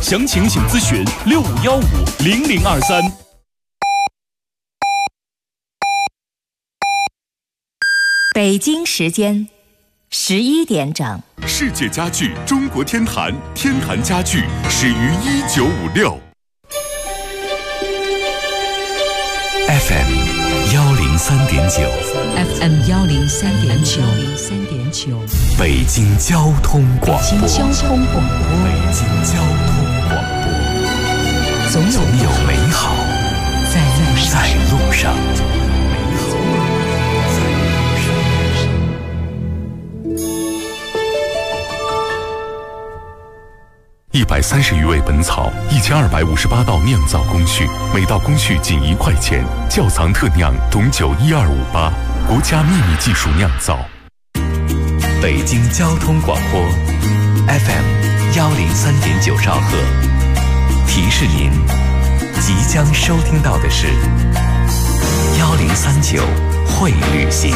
详情请咨询65150023。 北京时间11点整。 世界家具中国天坛，天坛家具始于1956。 FM 103.9 FM 103.9 北京交通广播。 北京交通广播。 北京交通广播。 总有美好在路上。 130余味本草，1258道酿造工序，每道工序仅1块钱。窖藏特酿种酒12588，国家秘密技术酿造。 北京交通广播 FM 103.9兆赫，提示您即将收听到的是1039会旅行。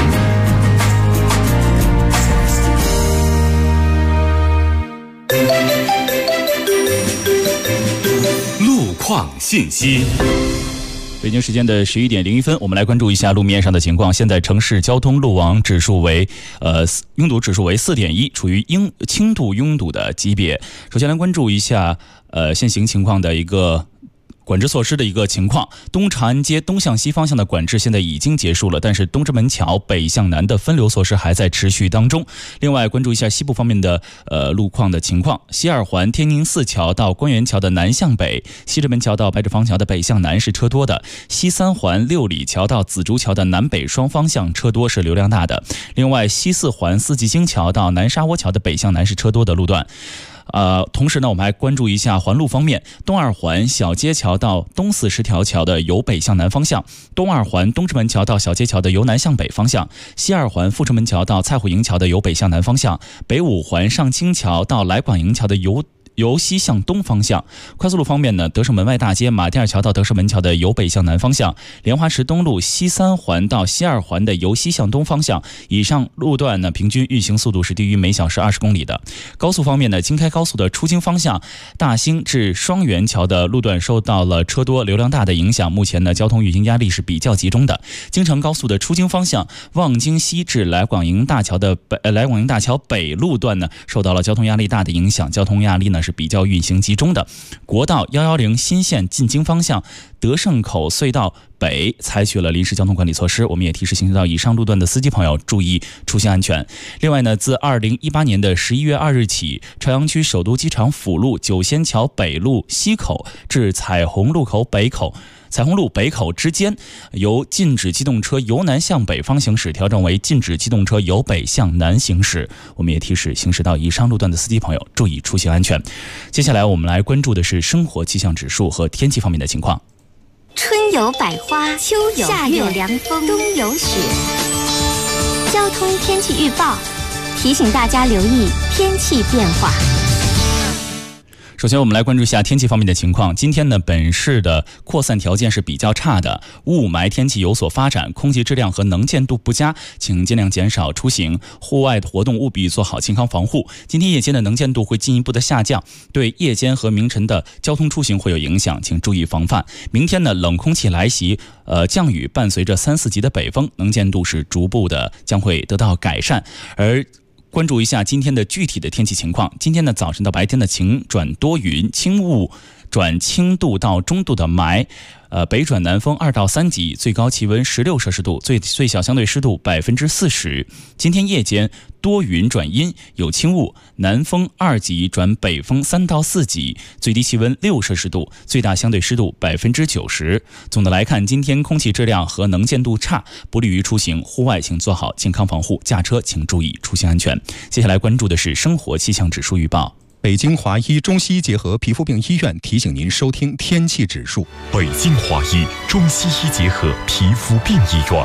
路况信息。北京时间的11点01分，我们来关注一下路面上的情况。现在城市交通路网指数为拥堵指数为4.1，处于轻度拥堵的级别。首先来关注一下现行情况的一个管制措施的一个情况。东长安街东向西方向的管制现在已经结束了，但是东直门桥北向南的分流措施还在持续当中。另外关注一下西部方面的路况的情况。西二环天宁寺桥到官园桥的南向北，西直门桥到白纸坊桥的北向南是车多的。西三环六里桥到紫竹桥的南北双方向车多，是流量大的。另外西四环四季青桥到南沙窝桥的北向南是车多的路段。同时呢，我们还关注一下环路方面。东二环小街桥到东四十条桥的由北向南方向，东二环东直门桥到小街桥的由南向北方向，西二环阜成门桥到蔡虎营桥的由北向南方向，北五环上清桥到来广营桥的由西向东方向。快速路方面呢，德胜门外大街马甸二桥到德胜门桥的由北向南方向，莲花池东路西三环到西二环的由西向东方向。以上路段呢，平均运行速度是低于每小时20公里的。高速方面呢，京开高速的出京方向大兴至双元桥的路段受到了车多流量大的影响，目前呢交通运行压力是比较集中的。京承高速的出京方向望京西至来广营大桥北路段呢，受到了交通压力大的影响，交通压力呢是比较运行集中的。国道110新线进京方向德胜口隧道北采取了临时交通管理措施，我们也提示行驶到以上路段的司机朋友注意出行安全。另外呢，自2018年的11月2日起，朝阳区首都机场辅路九仙桥北路西口至彩虹路北口之间，由禁止机动车由南向北方行驶调整为禁止机动车由北向南行驶。我们也提示行驶到以上路段的司机朋友注意出行安全。接下来我们来关注的是生活气象指数和天气方面的情况。 春有百花，秋有夏有凉风，冬有雪。交通天气预报提醒大家留意天气变化。 首先我们来关注一下天气方面的情况。今天呢，本市的扩散条件是比较差的，雾霾天气有所发展，空气质量和能见度不佳，请尽量减少出行，户外的活动务必做好健康防护。今天夜间的能见度会进一步的下降，对夜间和明晨的交通出行会有影响，请注意防范。明天呢，冷空气来袭，降雨伴随着3、4级的北风，能见度是逐步的将会得到改善。而关注一下今天的具体的天气情况。今天呢，早晨到白天的晴转多云，轻雾转轻度到中度的霾，北转南风2到3级，最高气温16摄氏度，最小相对湿度40%。今天夜间多云转阴，有轻雾，南风2级转北风3到4级，最低气温6摄氏度，最大相对湿度90%。总的来看，今天空气质量和能见度差，不利于出行，户外请做好健康防护，驾车请注意出行安全。接下来关注的是生活气象指数预报。 北京华医中西医结合皮肤病医院提醒您收听天气指数。 北京华医中西医结合皮肤病医院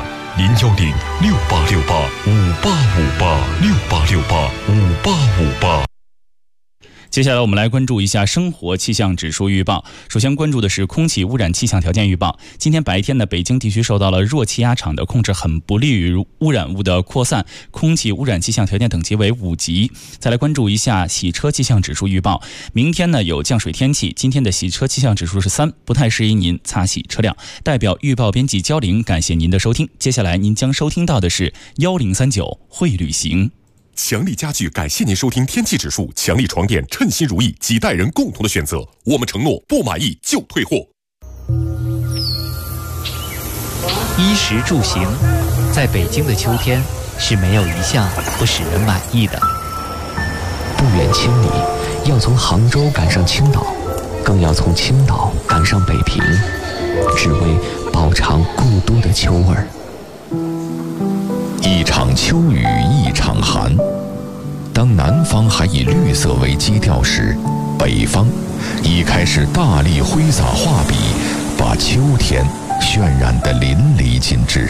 ，01068685858，68685858。 接下来我们来关注一下生活气象指数预报。首先关注的是空气污染气象条件预报。今天白天呢，北京地区受到了弱气压场的控制，很不利于污染物的扩散，空气污染气象条件等级为5级。再来关注一下洗车气象指数预报。明天呢有降水天气，今天的洗车气象指数是3，不太适宜您擦洗车辆。代表预报编辑焦玲，感谢您的收听。接下来您将收听到的是1039会旅行。 强力家具感谢您收听天气指数，强力床垫称心如意，几代人共同的选择，我们承诺不满意就退货。 衣食住行，在北京的秋天是没有一项不使人满意的。 不远千里，要从杭州赶上青岛，更要从青岛赶上北平，只为饱尝故都的秋味儿。 一场秋雨一场寒，当南方还以绿色为基调时，北方已开始大力挥洒画笔，把秋天渲染得淋漓尽致。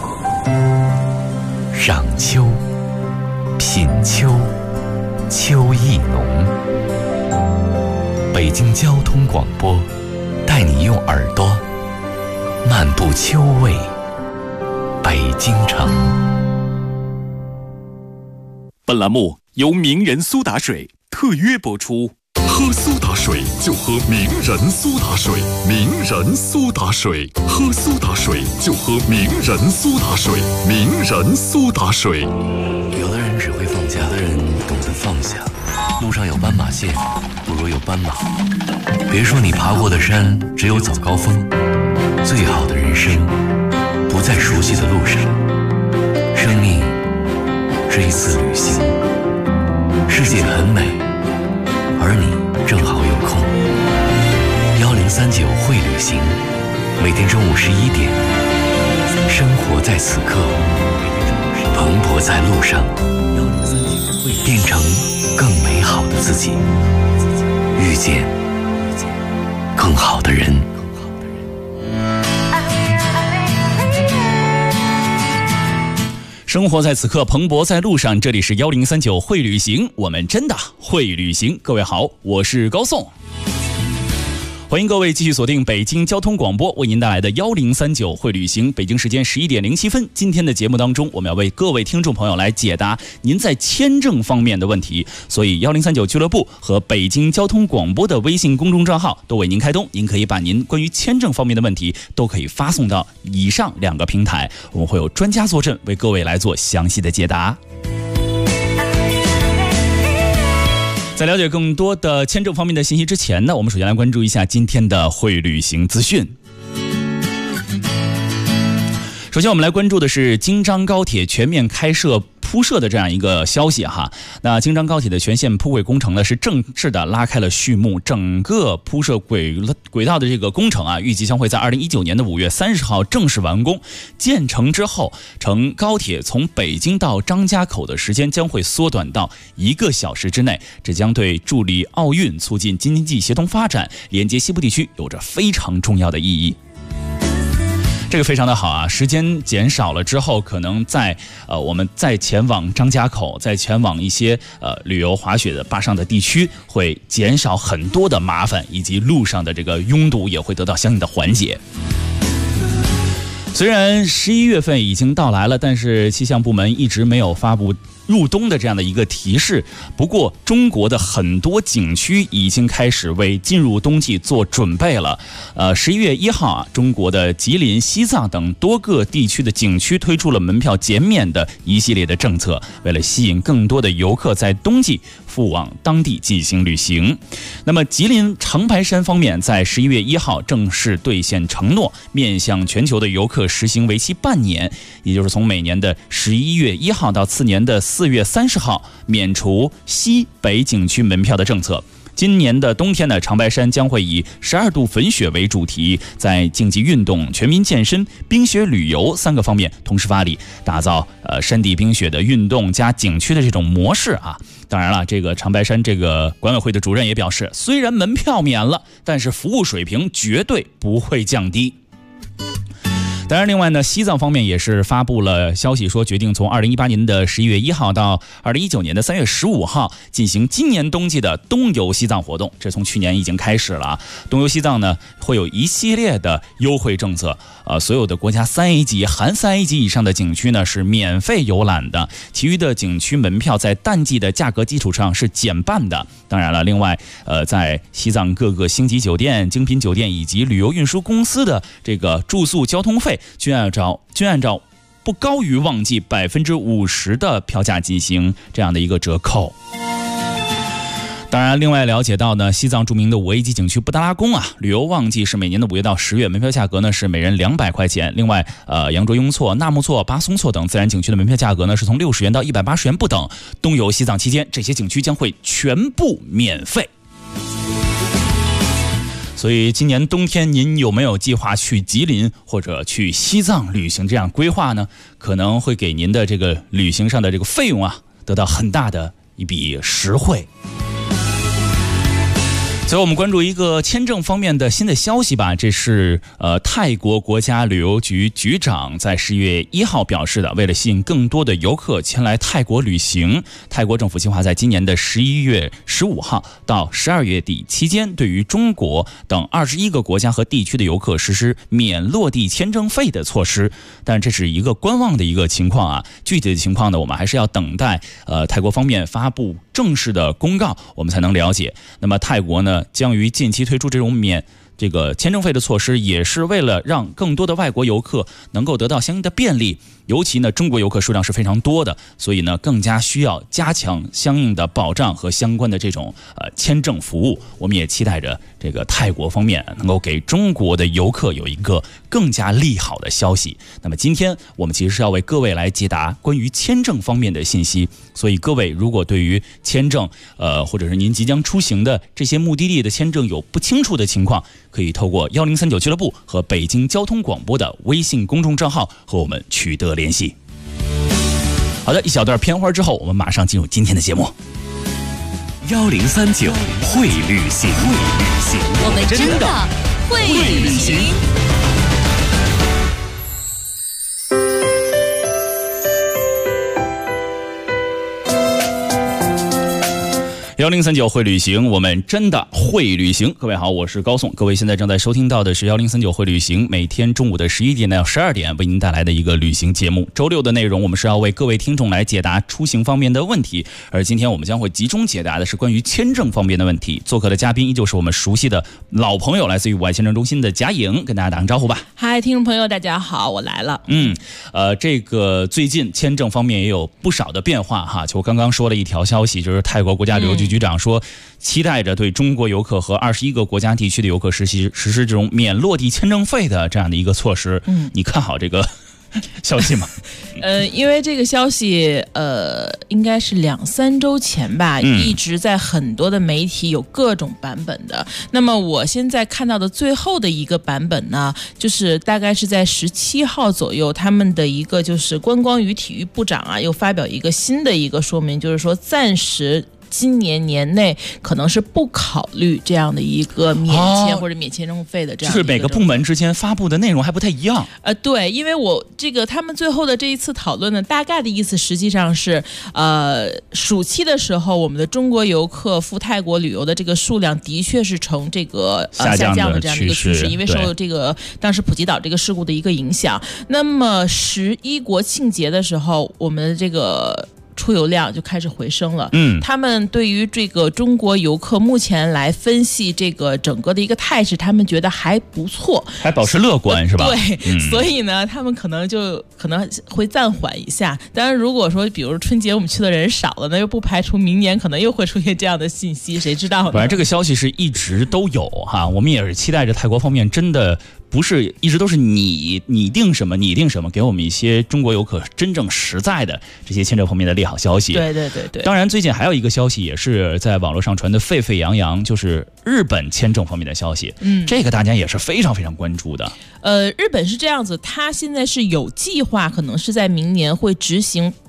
赏秋，品秋，秋意浓。北京交通广播带你用耳朵漫步秋味北京城。 本栏目由名人苏打水特约播出。喝苏打水就喝名人苏打水，名人苏打水，喝苏打水就喝名人苏打水，名人苏打水。 有的人只会放假，有的人懂得放下。路上有斑马线，不如有斑马。别说你爬过的山只有早高峰，最好的人生不在熟悉的路上。生命是一次旅行，世界很美，而你正好有空。1039会旅行，每天中午11点，生活在此刻，蓬勃在路上，变成更美好的自己，遇见更好的人。 生活在此刻，蓬勃在路上。这里是1039会旅行，我们真的会旅行。各位好，我是高颂。欢迎各位继续锁定北京交通广播为您带来的1039会旅行。北京时间11点07分，今天的节目当中，我们要为各位听众朋友来解答您在签证方面的问题。所以1039俱乐部和北京交通广播的微信公众账号都为您开通，您可以把您关于签证方面的问题都可以发送到以上2个平台，我们会有专家坐镇为各位来做详细的解答。在了解更多的签证方面的信息之前呢，我们首先来关注一下今天的会旅行资讯。首先我们来关注的是京张高铁全面开设铺设的这样一个消息哈。那京张高铁的全线铺轨工程呢是正式的拉开了序幕，整个铺设轨道的这个工程啊，预计将会在2019年的5月30号正式完工。建成之后，乘高铁从北京到张家口的时间将会缩短到1个小时之内，这将对助力奥运、促进经济协同发展、连接西部地区有着非常重要的意义。这个非常的好啊！时间减少了之后，可能我们再前往张家口，再前往一些旅游滑雪的坝上的地区，会减少很多的麻烦，以及路上的这个拥堵也会得到相应的缓解。虽然11月份已经到来了，但是气象部门一直没有发布入冬的这样的一个提示。不过中国的很多景区已经开始为进入冬季做准备了。11月1号啊，中国的吉林、西藏等多个地区的景区推出了门票减免的一系列的政策，为了吸引更多的游客在冬季赴往当地进行旅行。那么吉林长白山方面在11月1号正式兑现承诺，面向全球的游客实行为期半年，也就是从每年的11月1号到次年的4月30号免除西北景区门票的政策。今年的冬天呢，长白山将会以12度粉雪为主题，在竞技运动、全民健身、冰雪旅游3个方面同时发力，打造山地冰雪的运动加景区的这种模式啊。当然了，这个长白山这个管委会的主任也表示，虽然门票免了，但是服务水平绝对不会降低。 当然，另外呢，西藏方面也是发布了消息，说决定从2018年的11月1号到2019年的3月15号进行今年冬季的东游西藏活动。这从去年已经开始了。东游西藏呢，会有一系列的优惠政策，所有的国家3A 级、含3A 级以上的景区呢是免费游览的，其余的景区门票在淡季的价格基础上是减半的。当然了，另外在西藏各个星级酒店、精品酒店以及旅游运输公司的这个住宿交通费均按照不高于旺季50%的票价进行这样的一个折扣。当然，另外了解到呢，西藏著名的5A 级景区布达拉宫啊，旅游旺季是每年的5月到10月，门票价格呢是每人200块钱。另外，羊卓雍措、纳木错、巴松措等自然景区的门票价格呢是从60元到180元不等。东游西藏期间，这些景区将会全部免费。所以今年冬天您有没有计划去吉林或者去西藏旅行这样规划呢？可能会给您的这个旅行上的这个费用啊得到很大的一笔实惠。最后我们关注一个签证方面的新的消息吧，这是泰国国家旅游局局长在10月1号表示的，为了吸引更多的游客前来泰国旅行，泰国政府计划在今年的11月15号到12月底期间，对于中国等21个国家和地区的游客实施免落地签证费的措施。但这是一个观望的一个情况啊，具体的情况呢，我们还是要等待泰国方面发布正式的公告，我们才能了解。那么泰国呢，将于近期推出这种免这个签证费的措施，也是为了让更多的外国游客能够得到相应的便利。尤其呢，中国游客数量是非常多的，所以呢，更加需要加强相应的保障和相关的这种签证服务。我们也期待着这个泰国方面能够给中国的游客有一个更加利好的消息。那么今天我们其实是要为各位来解答关于签证方面的信息，所以各位如果对于签证或者是您即将出行的这些目的地的签证有不清楚的情况，可以透过1039俱乐部和北京交通广播的微信公众账号和我们取得联系。好的，一小段片花之后，我们马上进入今天的节目。 1039会旅行， 我们真的会旅行。 1039会旅行，我们真的会旅行。各位好，我是高颂。各位现在正在收听到的是1039会旅行，每天中午的11点到12点为您带来的一个旅行节目。周六的内容，我们是要为各位听众来解答出行方面的问题，而今天我们将会集中解答的是关于签证方面的问题。做客的嘉宾依旧是我们熟悉的老朋友，来自于外签证中心的贾颖，跟大家打个招呼吧。 嗨，听众朋友，大家好，我来了。 这个最近签证方面也有不少的变化哈。就刚刚说了一条消息，就是泰国国家旅游局局长说，期待着对中国游客和21个国家地区的游客实施这种免落地签证费的这样的一个措施。你看好这个消息吗？ 因为这个消息应该是2-3周前吧，一直在很多的媒体有各种版本的。那么我现在看到的最后的一个版本呢，就是大概是在17号左右，他们的一个就是观光与体育部长啊，又发表一个新的一个说明，就是说暂时今年年内可能是不考虑这样的一个免签或者免签证费的这样的一个， 就是每个部门之间发布的内容还不太一样。 对，因为我这个他们最后的这一次讨论呢，大概的意思实际上是，暑期的时候，我们的中国游客赴泰国旅游的这个数量的确是呈这个下降的这样的一个趋势，因为受这个当时普吉岛这个事故的一个影响。那么11国庆节的时候，我们的这个出游量就开始回升了。他们对于这个中国游客目前来分析这个整个的一个态势，他们觉得还不错， 还保持乐观是吧？ 对，所以呢，他们可能会暂缓一下。当然，如果说比如春节我们去的人少了，那又不排除明年可能又会出现这样的信息，谁知道呢？ 反正这个消息是一直都有哈，我们也是期待着泰国方面真的不是一直都是你定什么，给我们一些中国游客真正实在的这些签证方面的利好消息。 对。 当然，最近还有一个消息也是在网络上传的沸沸扬扬，就是日本签证方面的消息。这个大家也是非常非常关注的。 日本是这样子，它现在是有计划，可能是在明年会执行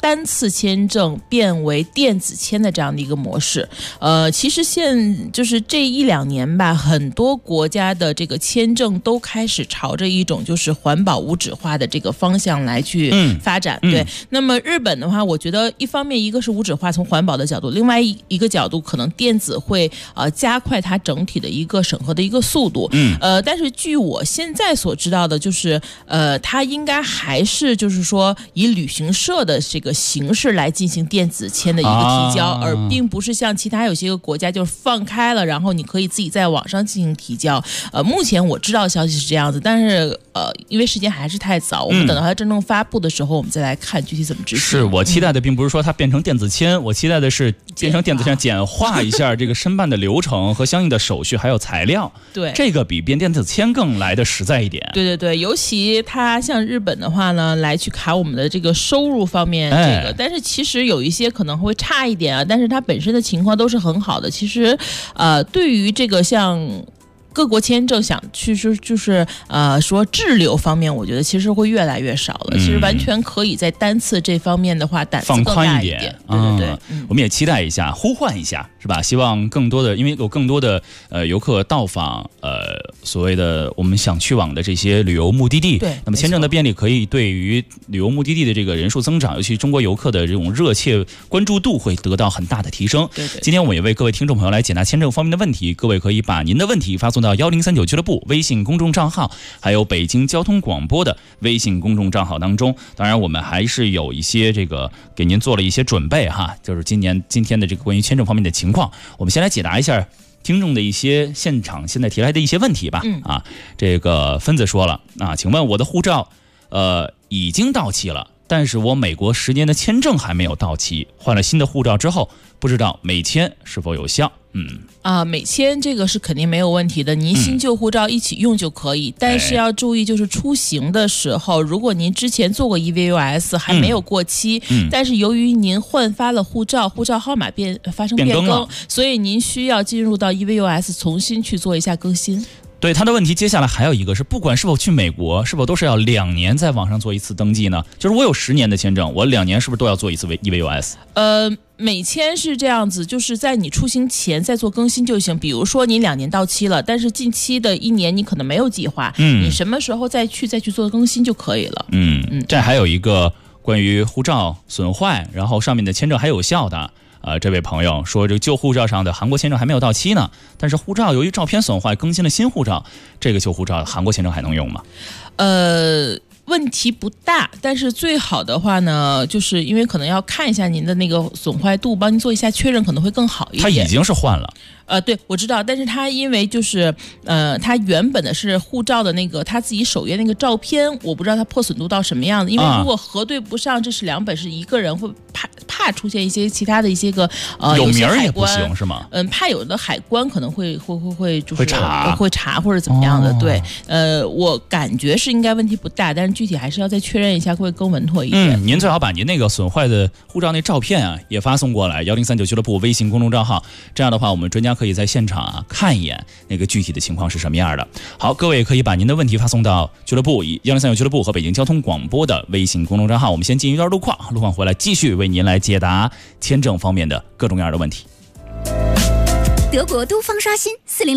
单次签证变为电子签的这样的一个模式。其实就是这1-2年吧，很多国家的这个签证都开始朝着一种就是环保无纸化的这个方向来去发展。对，那么日本的话，我觉得一方面一个是无纸化，从环保的角度，另外一个角度可能电子会加快它整体的一个审核的一个速度。但是据我现在所知道的，就是它应该还是就是说以旅行社的这个形式来进行电子签的一个提交，而并不是像其他有些个国家就是放开了，然后你可以自己在网上进行提交。目前我知道的消息是这样子，但是因为时间还是太早，我们等到它真正发布的时候，我们再来看具体怎么执行。 是我期待的并不是说它变成电子签，我期待的是变成电子签，简化一下这个申办的流程和相应的手续还有材料。 对， 这个比变电子签更来的实在一点。 对对对，尤其它像日本的话呢，来去卡我们的这个收入方面，这个，但是其实有一些可能会差一点啊，但是它本身的情况都是很好的。其实，对于这个像各国签证想去就是说滞留方面，我觉得其实会越来越少了。其实完全可以在单次这方面的话胆子更大一点。对对对， 我们也期待一下，呼唤一下，是吧？希望更多的，因为有更多的游客到访所谓的我们想去往的这些旅游目的地。 对， 那么签证的便利可以对于旅游目的地的这个人数增长，尤其中国游客的这种热切关注度会得到很大的提升。 对对， 今天我们也为各位听众朋友来解答签证方面的问题，各位可以把您的问题发送到1039俱乐部微信公众账号，还有北京交通广播的微信公众账号当中。当然我们还是有一些这个给您做了一些准备哈，就是今天的这个关于签证方面的情况，我们先来解答一下听众的一些现场现在提来的一些问题吧。这个分子说了请问我的护照已经到期了，但是我美国10年的签证还没有到期，换了新的护照之后，不知道美签是否有效。 美签这个是肯定没有问题的，您新旧护照一起用就可以，但是要注意，就是出行的时候，如果您之前做过 EVUS 还没有过期，但是由于您换发了护照号码发生变更，所以您需要进入到 EVUS 重新去做一下更新。 对，他的问题接下来还有一个是，不管是否去美国，是否都是要2年在网上做一次登记呢？就是我有10年的签证，我2年是不是都要做一次 EVUS？ 美签是这样子，就是在你出行前再做更新就行。比如说你2年到期了，但是近期的1年你可能没有计划，你什么时候再去做更新就可以了。 这还有一个关于护照损坏，然后上面的签证还有效的。这位朋友说，这个旧护照上的韩国签证还没有到期呢，但是护照由于照片损坏，更新了新护照，这个旧护照韩国签证还能用吗？ 问题不大，但是最好的话呢，就是因为可能要看一下您的那个损坏度，帮您做一下确认，可能会更好一点。 他已经是换了。 对，我知道，但是他因为就是他原本的是护照的那个他自己首页那个照片，我不知道他破损度到什么样子，因为如果核对不上，这是2本是一个人会怕出现一些其他的一些个有名也不行是吗？ 怕有的海关可能会就是会查或者怎么样的。对，我感觉是应该问题不大，但是具体还是要再确认一下，会更稳妥一点。 您最好把您那个损坏的护照那照片也发送过来，1039俱乐部微信公众账号，这样的话我们专家可以在现场看一眼那个具体的情况是什么样的。好，各位也可以把您的问题发送到俱乐部1039俱乐部和北京交通广播的微信公众账号。我们先进一段路况回来继续为您来解答签证方面的各种样的问题。 德国都方刷新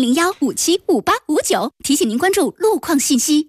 4001575859，提醒您关注路况信息。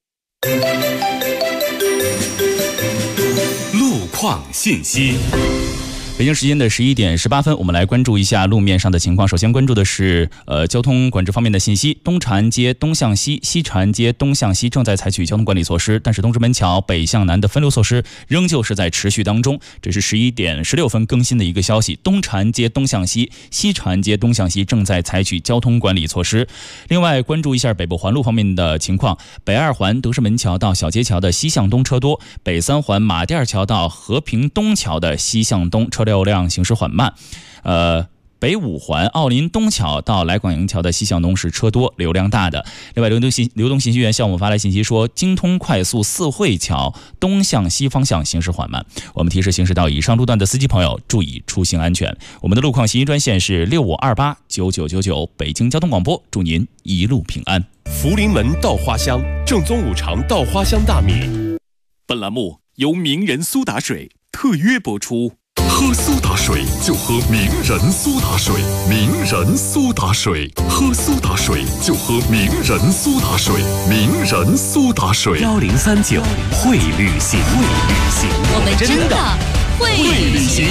路况信息。 北京时间的11点18分，我们来关注一下路面上的情况。首先关注的是交通管制方面的信息。东长安街东向西、西长安街东向西正在采取交通管理措施，但是东直门桥北向南的分流措施仍旧是在持续当中。这是11点16分更新的一个消息。东长安街东向西、西长安街东向西正在采取交通管理措施。另外关注一下北部环路方面的情况。北2环德胜门桥到小街桥的西向东车多，北3环马甸桥到和平东桥的西向东车流量行驶缓慢。北5环奥林东桥到来广营桥的西向东是车多流量大的。另外流动信息源向我们发来信息说，京通快速四惠桥东向西方向行驶缓慢。我们提示行驶到以上路段的司机朋友注意出行安全。我们的路况信息专线是65289999，北京交通广播，祝您一路平安。 福临门稻花香，正宗5常稻花香大米。本栏目由名人苏打水特约播出。喝苏打水就喝名人苏打水，名人苏打水，喝苏打水就喝名人苏打水，名人苏打水。 1039会旅行， 我们真的会旅行。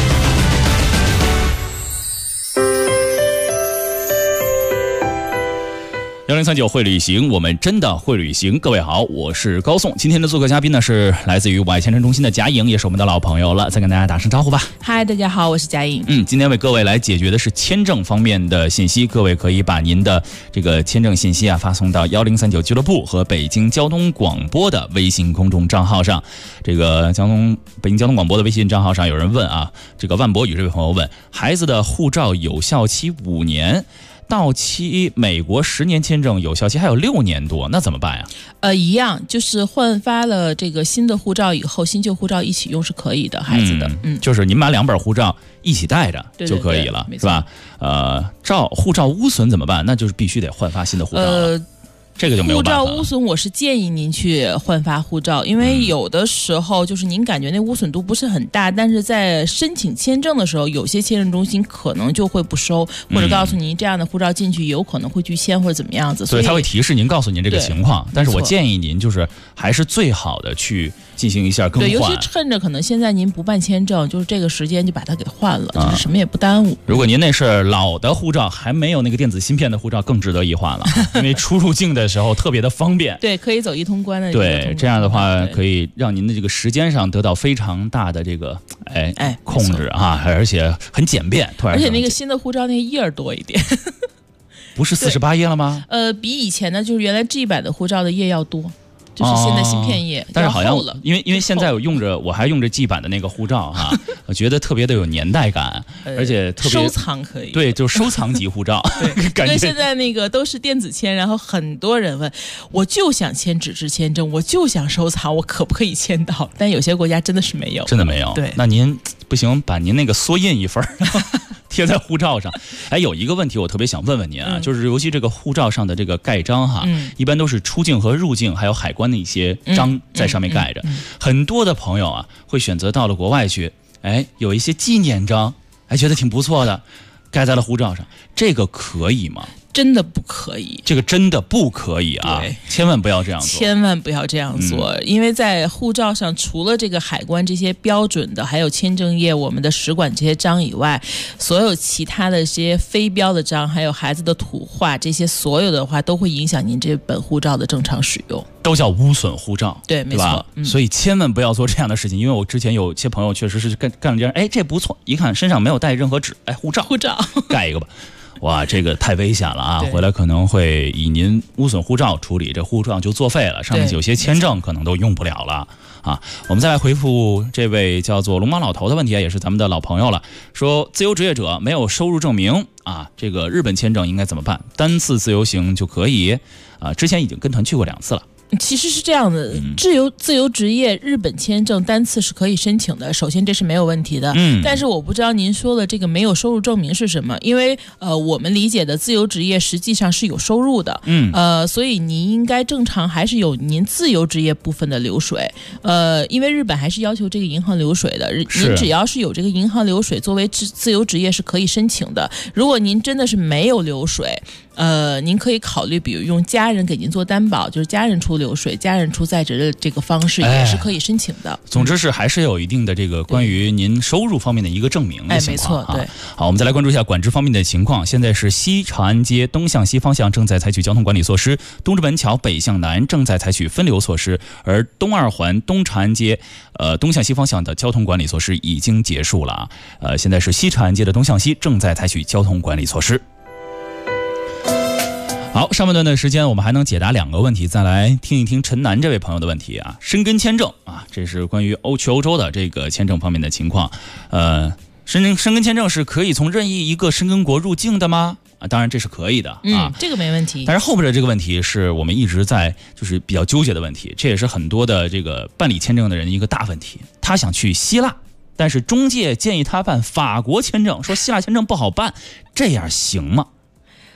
1039会旅行，我们真的会旅行。各位好，我是高颂。今天的做客嘉宾呢是来自于外签证中心的贾颖，也是我们的老朋友了。再跟大家打声招呼吧。 嗨，大家好，我是贾颖。 今天为各位来解决的是签证方面的信息，各位可以把您的这个签证信息啊发送到1039俱乐部和北京交通广播的微信公众账号上。这个北京交通广播的微信账号上有人问啊，这个万博宇这位朋友问，孩子的护照有效期5年。到期美国10年签证有效期还有6年多，那怎么办呀？ 一样，就是换发了这个新的护照以后，新旧护照一起用是可以的，孩子的。 就是您把2本护照一起带着就可以了， 对是吧？护照污损怎么办？那就是必须得换发新的护照了。这个就没有办法了。 护照污损，我是建议您去换发护照，因为有的时候就是您感觉那污损度不是很大，但是在申请签证的时候，有些签证中心可能就会不收，或者告诉您这样的护照进去有可能会拒签或者怎么样子， 所以他会提示您，告诉您这个情况。但是我建议您就是还是最好的去进行一下更换。 对，尤其趁着可能现在您不办签证，就是这个时间就把它给换了，就是什么也不耽误。 如果您那是老的护照，还没有那个电子芯片的护照，更值得一换了，因为出入境的时候特别的方便。 对，可以走一通关的。 对，这样的话可以让您的这个时间上得到非常大的这个控制啊，而且很简便。 而且那个新的护照那个页多一点。 不是48页了吗？ 比以前的就是原来 G 版的护照的页要多。就是现在芯片页， 但是好像因为现在我还用着 G 版的那个护照哈，我觉得特别的有年代感，而且特别收藏可以。 对，就是收藏级护照。 对， 感觉因为现在那个都是电子签，然后很多人问，我就想签纸质签证，我就想收藏，我可不可以签到？但有些国家真的是没有， 真的没有。 对， 那您不行，把您那个缩印一份贴在护照上。有一个问题我特别想问问您啊，就是尤其这个护照上的这个盖章哈，一般都是出境和入境还有海关的一些章在上面盖着。很多的朋友啊会选择到了国外去，有一些纪念章，觉得挺不错的，盖在了护照上，这个可以吗？ 真的不可以， 这个真的不可以啊！千万不要这样做， 千万不要这样做，因为在护照上除了这个海关这些标准的，还有签证业我们的使馆这些章以外，所有其他的这些非标的章，还有孩子的土话，这些所有的话都会影响您这本护照的正常使用， 都叫污损护照， 对，没错。 所以千万不要做这样的事情，因为我之前有些朋友确实是干了这样，这不错，一看身上没有带任何纸，护照盖一个吧。哇，这个太危险了啊！回来可能会以您污损护照处理，这护照就作废了，上面有些签证可能都用不了了啊！我们再来回复这位叫做龙马老头的问题，也是咱们的老朋友了，说自由职业者没有收入证明啊，这个日本签证应该怎么办？单次自由行就可以啊？之前已经跟团去过2次了。 其实是这样的，自由职业日本签证单次是可以申请的，首先这是没有问题的。但是我不知道您说的这个没有收入证明是什么，因为我们理解的自由职业实际上是有收入的，所以您应该正常还是有您自由职业部分的流水，因为日本还是要求这个银行流水的，您只要是有这个银行流水，作为自由职业是可以申请的。如果您真的是没有流水，您可以考虑，比如用家人给您做担保，就是家人出流水，家人出在职的这个方式也是可以申请的。 总之是还是有一定的这个关于您收入方面的一个证明的情况。 没错，对。 好，我们再来关注一下管制方面的情况。现在是西长安街东向西方向正在采取交通管理措施，东直门桥北向南正在采取分流措施，而东2环东长安街东向西方向的交通管理措施已经结束了现在是西长安街的东向西正在采取交通管理措施。好，上半段的时间我们还能解答2个问题，再来听一听陈楠这位朋友的问题啊。申根签证啊，这是关于去欧洲的这个签证方面的情况。申根签证是可以从任意一个申根国入境的吗？当然这是可以的啊， 这个没问题。 但是后边的这个问题是我们一直在就是比较纠结的问题，这也是很多的这个办理签证的人一个大问题。他想去希腊，但是中介建议他办法国签证，说希腊签证不好办，这样行吗？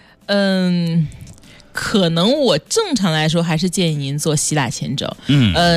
可能我正常来说还是建议您做希腊签证。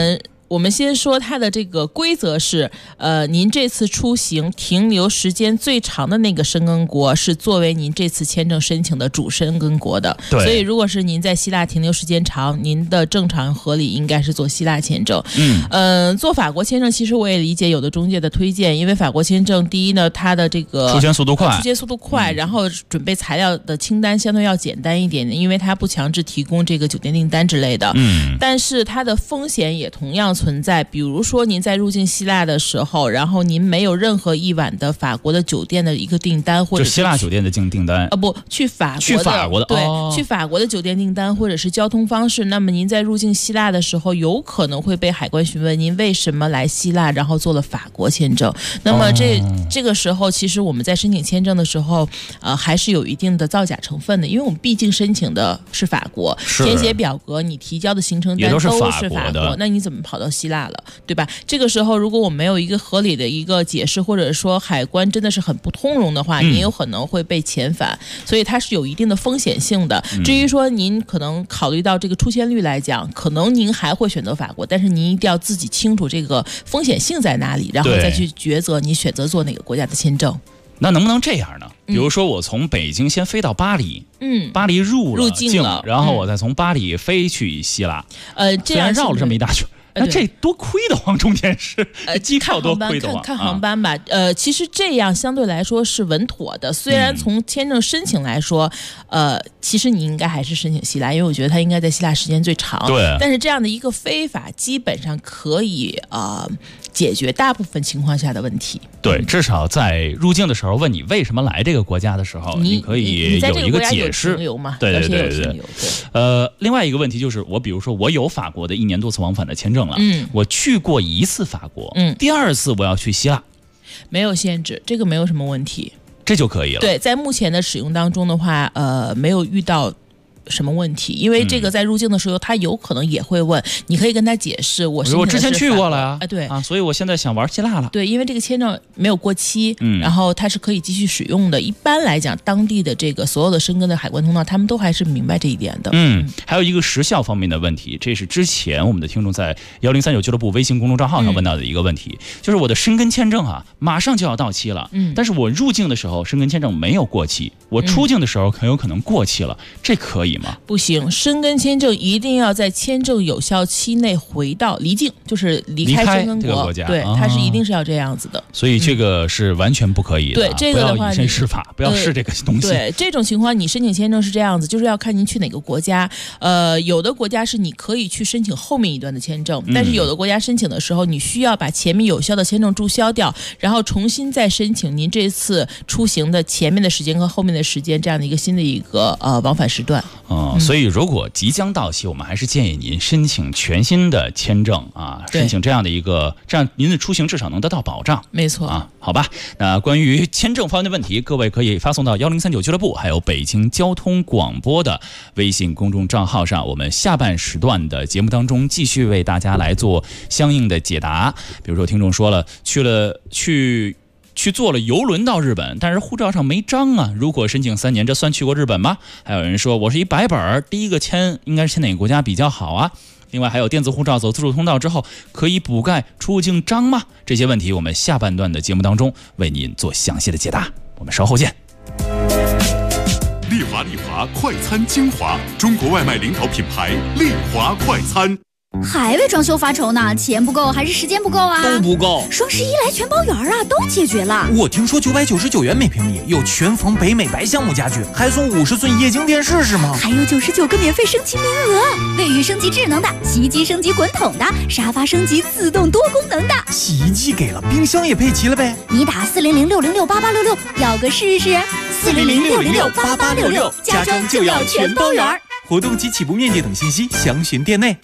我们先说它的这个规则是，您这次出行停留时间最长的那个申根国是作为您这次签证申请的主申根国的。 对， 所以如果是您在希腊停留时间长，您的正常合理应该是做希腊签证。做法国签证其实我也理解有的中介的推荐，因为法国签证第一呢，它的这个出签速度快， 然后准备材料的清单相对要简单一点，因为它不强制提供这个酒店订单之类的。但是它的风险也同样存在，比如说您在入境希腊的时候，然后您没有任何一晚的法国的酒店的一个订单，或者就希腊酒店的订单不去法国的对、去法国的酒店订单或者是交通方式，那么您在入境希腊的时候有可能会被海关询问您为什么来希腊，然后做了法国签证。那么这个时候其实我们在申请签证的时候还是有一定的造假成分的，因为我们毕竟申请的是法国，填写表格你提交的行程单都是法国，那你怎么跑到希腊了，对吧？这个时候如果我们没有一个合理的一个解释，或者说海关真的是很不通融的话，您有可能会被遣返，所以它是有一定的风险性的。至于说您可能考虑到这个出签率来讲，可能您还会选择法国，但是您一定要自己清楚这个风险性在哪里，然后再去抉择你选择做哪个国家的签证。 那能不能这样呢？比如说我从北京先飞到巴黎，巴黎入境了，然后我再从巴黎飞去希腊， 这样绕了这么一大圈。那这多亏得慌，中间是机票多亏得慌。 看航班吧，其实这样相对来说是稳妥的。虽然从签证申请来说，其实你应该还是申请希腊，因为我觉得它应该在希腊时间最长。 对。 但是这样的一个飞法，基本上可以解决大部分情况下的问题。 对，至少在入境的时候问你为什么来这个国家的时候，你可以有一个解释。对。另外一个问题就是，我比如说我有法国的1年多次往返的签证了，我去过1次法国，第2次我要去希腊， 没有限制，这个没有什么问题， 这就可以了。 对，在目前的使用当中的话，没有遇到什么问题，因为这个在入境的时候，他有可能也会问，你可以跟他解释，我之前去过了呀， 对啊， 所以我现在想玩希腊了。 对，因为这个签证没有过期，然后它是可以继续使用的。一般来讲，当地的这个所有的申根的海关通道，他们都还是明白这一点的。 还有一个时效方面的问题，这是之前我们的听众在1039俱乐部微信公众账号上问到的一个问题，就是我的申根签证马上就要到期了，但是我入境的时候申根签证没有过期，我出境的时候很有可能过期了，这可以吗？ 不行，申根签证一定要在签证有效期内离境，就是离开申根国家，对，它是一定是要这样子的。 所以这个是完全不可以的。 对，这个的话不要以身试法，不要试这个东西。 对，这种情况你申请签证是这样子，就是要看您去哪个国家。有的国家是你可以去申请后面一段的签证，但是有的国家申请的时候，你需要把前面有效的签证注销掉，然后重新再申请您这次出行的前面的时间和后面的时间这样的一个新的一个往返时段。 所以如果即将到期，我们还是建议您申请全新的签证申请这样的一个，这样您的出行至少能得到保障。 没错好吧。那关于签证方面的问题，各位可以发送到1039俱乐部还有北京交通广播的微信公众账号上，我们下半时段的节目当中继续为大家来做相应的解答。比如说听众说了去坐了邮轮到日本，但是护照上没章啊，如果申请3年，这算去过日本吗？还有人说我是一白本，第一个签应该是签哪个国家比较好啊？另外还有电子护照走自助通道之后可以补盖出境章吗？这些问题我们下半段的节目当中为您做详细的解答，我们稍后见。 丽华快餐精华，中国外卖领导品牌丽华快餐。 还为装修发愁呢？钱不够还是时间不够啊？ 都不够。 双11来全包圆啊，都解决了。 我听说999元每平米有全缝北美白橡木家具，还送50寸液晶电视是吗？ 还有99个免费升级名额，卫浴升级智能的，洗衣机升级滚筒的，沙发升级自动多功能的。 洗衣机给了，冰箱也配齐了呗？ 你打400-606-8866要个试试。400-606-8866，家装就要全包圆。 活动及起步面积等信息详询店内。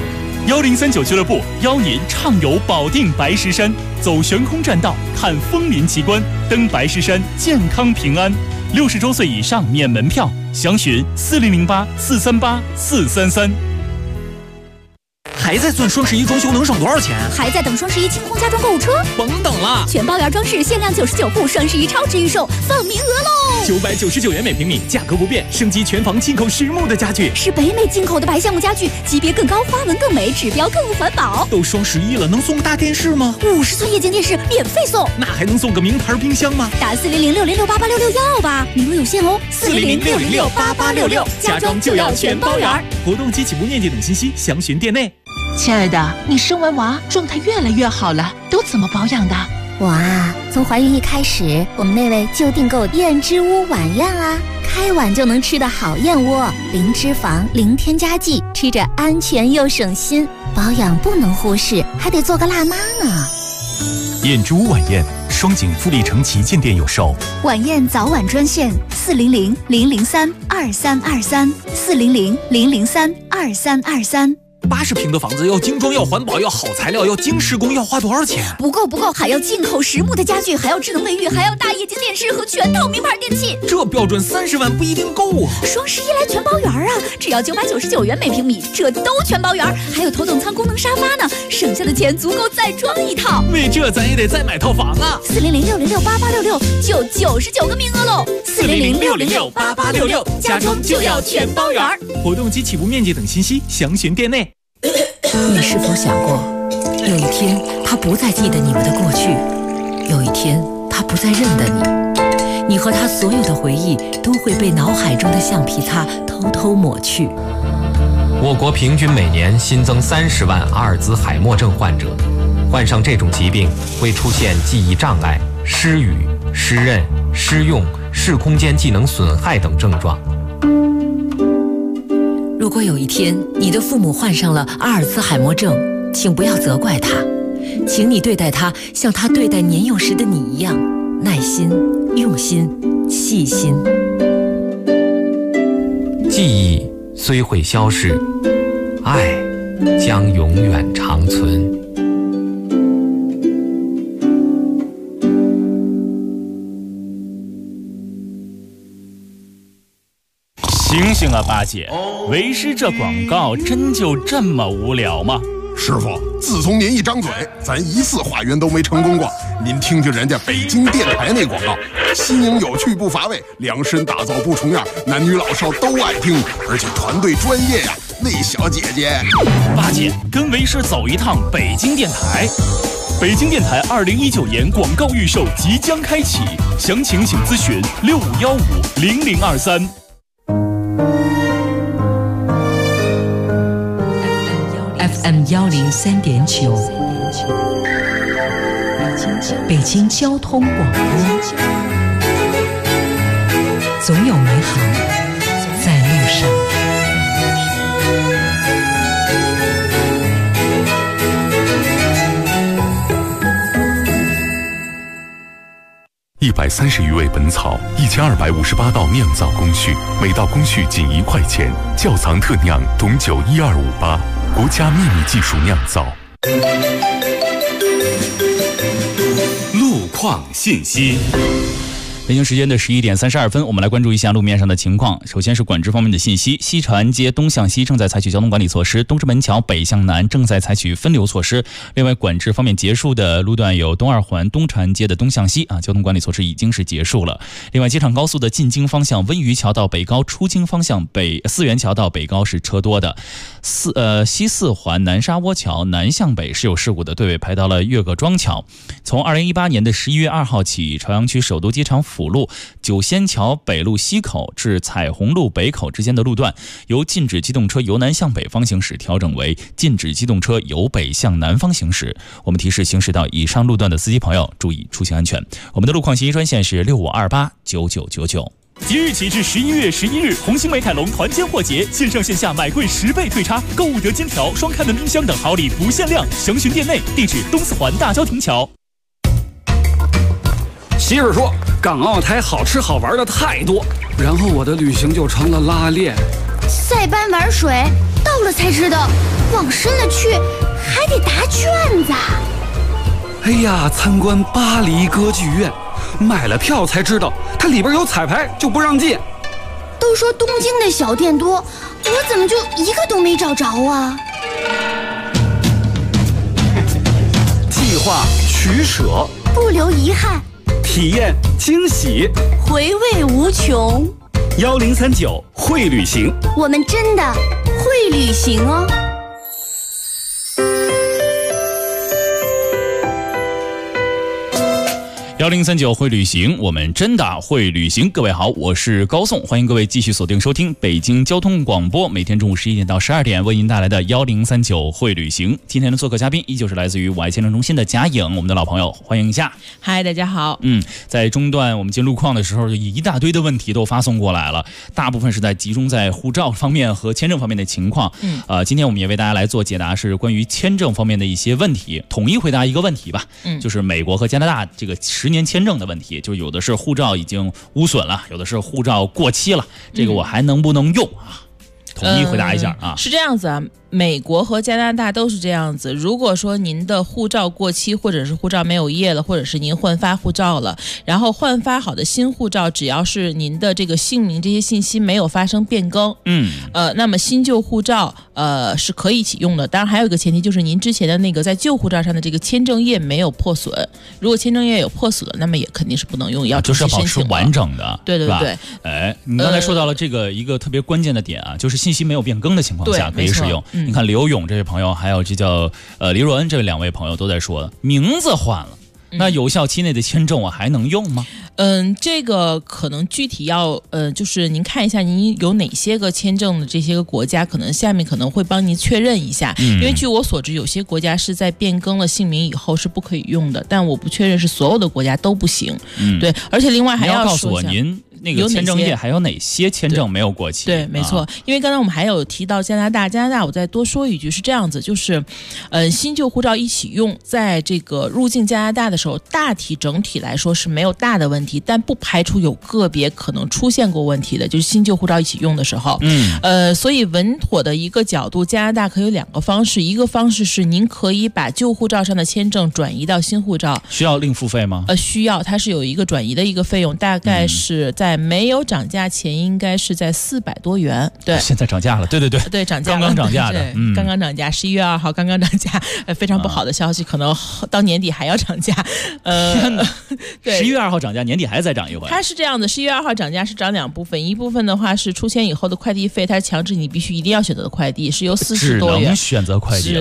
1039俱乐部邀您畅游保定白石山，走悬空栈道，看枫林奇观，登白石山健康平安。60周岁以上免门票，详询4008-438-433。 还在算双11装修能省多少钱？ 还在等双11清空家装购物车？ 甭等了， 全包圆装饰限量99户，双11超值预售，放名额喽 ！999元每平米，价格不变，升级全房进口实木的家具， 是北美进口的白橡木家具，级别更高，花纹更美，指标更环保。 都双11了，能送个大电视吗 ？50寸液晶电视免费送， 那还能送个名牌冰箱吗？ 打400-606-8866要吧，名额有限哦。 400-606-8866，家装就要全包圆。活动及起步链接等信息详询店内。 亲爱的，你生完娃状态越来越好了，都怎么保养的？ 我啊，从怀孕一开始，我们那位就订购燕之屋晚宴啊，开碗就能吃的好燕窝，零脂肪，零添加剂，吃着安全又省心。保养不能忽视，还得做个辣妈呢。 燕之屋晚宴，双井富力城旗舰店有售。 晚宴早晚专线400-003-2323，400-003-2323。 80平的房子要精装，要环保，要好材料，要精施工，要花多少钱？ 不够，还要进口实木的家具，还要智能卫浴，还要大液晶电视和全套名牌电器。 这标准30万不一定够啊！ 双11来全包圆啊，只要999元每平米，这都全包圆，还有头等舱功能沙发呢，省下的钱足够再装一套。 为这咱也得再买套房啊 ！400-606-8866就99个名额喽 ！400-606-8866，家装就要全包圆。活动及起步面积等信息详询店内。 你是否想过，有一天他不再记得你们的过去，有一天他不再认得你，你和他所有的回忆都会被脑海中的橡皮擦偷偷抹去。 我国平均每年新增30万阿尔兹海默症患者，患上这种疾病会出现记忆障碍、失语、失认、失用、视空间技能损害等症状。 如果有一天你的父母患上了阿尔兹海默症，请不要责怪他，请你对待他像他对待年幼时的你一样，耐心、用心、细心。 记忆虽会消逝，爱将永远长存。 醒醒啊，八姐！为师这广告真就这么无聊吗？ 师傅，自从您一张嘴，咱一次化缘都没成功过。您听听人家北京电台那广告，新颖有趣不乏味，量身打造不重样，男女老少都爱听，而且团队专业呀。那小姐姐， 八姐跟为师走一趟北京电台。北京电台2019年广告预售即将开启，详情请咨询65150023。 FM 103.9，北京交通广播，总有美好在路上。 130余味本草，1258道酿造工序，每道工序仅1块钱。窖藏特酿董酒12588，国家秘密技术酿造。路况信息。 北京时间的11点32分，我们来关注一下路面上的情况。首先是管制方面的信息，西长安街东向西正在采取交通管理措施，东直门桥北向南正在采取分流措施。另外，管制方面结束的路段有东二环东长安街的东向西交通管理措施已经是结束了。另外，机场高速的进京方向温榆桥到北高，出京方向四元桥到北高是车多的。西四环南沙窝桥南向北是有事故的，队尾排到了岳各庄桥。从2018年的11月2号起，朝阳区首都机场辅路九仙桥北路西口至彩虹路北口之间的路段，由禁止机动车由南向北方行驶调整为禁止机动车由北向南方行驶。我们提示行驶到以上路段的司机朋友注意出行安全。我们的路况信息专线是65289999。 即日起至11月11日，红星美凯龙团坚货节，线上线下买贵10倍退差，购物得金条、双看门冰箱等好礼不限量，详询店内。地址东四环大郊亭桥。 媳妇说港澳台好吃好玩的太多，然后我的旅行就成了拉练。 塞班玩水，到了才知道，往深了去还得答卷子。 哎呀，参观巴黎歌剧院，买了票才知道它里边有彩排，就不让进。 都说东京的小店多，我怎么就一个都没找着啊？ 计划取舍， 不留遗憾， 体验惊喜， 回味无穷。 1039会旅行， 我们真的会旅行哦。 1039会旅行，我们真的会旅行。各位好，我是高颂，欢迎各位继续锁定收听北京交通广播，每天中午11点到12点为您带来的1039会旅行。今天的做客嘉宾依旧是来自于我爱签证中心的贾颖，我们的老朋友，欢迎一下。 嗨，大家好。 在中段我们进路况的时候，就一大堆的问题都发送过来了，大部分是在集中在护照方面和签证方面的情况。今天我们也为大家来做解答，是关于签证方面的一些问题，统一回答一个问题吧。就是美国和加拿大这个10年签证的问题，就有的是护照已经污损了，有的是护照过期了，这个我还能不能用啊？统一回答一下啊。 是这样子啊，美国和加拿大都是这样子。如果说您的护照过期，或者是护照没有页了，或者是您换发护照了，然后换发好的新护照，只要是您的这个姓名这些信息没有发生变更，那么新旧护照是可以一起用的。当然还有一个前提，就是您之前的那个在旧护照上的这个签证页没有破损。如果签证页有破损了，那么也肯定是不能用，要重新申请了。 就是保持完整的， 对对对。 哎，你刚才说到了这个一个特别关键的点啊，就是信息没有变更的情况下可以使用。你看刘勇这位朋友，还有这叫黎若恩这两位朋友都在说，名字换了，那有效期内的签证我还能用吗？ 这个可能具体要就是您看一下您有哪些个签证的这些个国家，可能下面可能会帮您确认一下。因为据我所知，有些国家是在变更了姓名以后是不可以用的，但我不确认是所有的国家都不行。对，而且另外还要告诉我您那个签证页还有哪些签证没有过期？ 对，没错。因为刚才我们还有提到加拿大，我再多说一句是这样子，就是新旧护照一起用，在这个入境加拿大的时候，大体整体来说是没有大的问题，但不排除有个别可能出现过问题的，就是新旧护照一起用的时候。所以稳妥的一个角度，加拿大可以有2个方式，一个方式是您可以把旧护照上的签证转移到新护照， 需要另付费吗？ 需要，它是有一个转移的一个费用，大概是在没有涨价前应该是在400多元。对， 现在涨价了。对， 涨价了， 刚刚涨价的， 刚刚涨价，11月2号刚刚涨价，非常不好的消息，可能到年底还要涨价。 天哪， 对 ，11月2号涨价，年底还再涨一回。 它是这样的，11月2号涨价是涨2部分，一部分的话是出签以后的快递费，它是强制你必须一定要选择的快递，是由40多元， 只能选择快递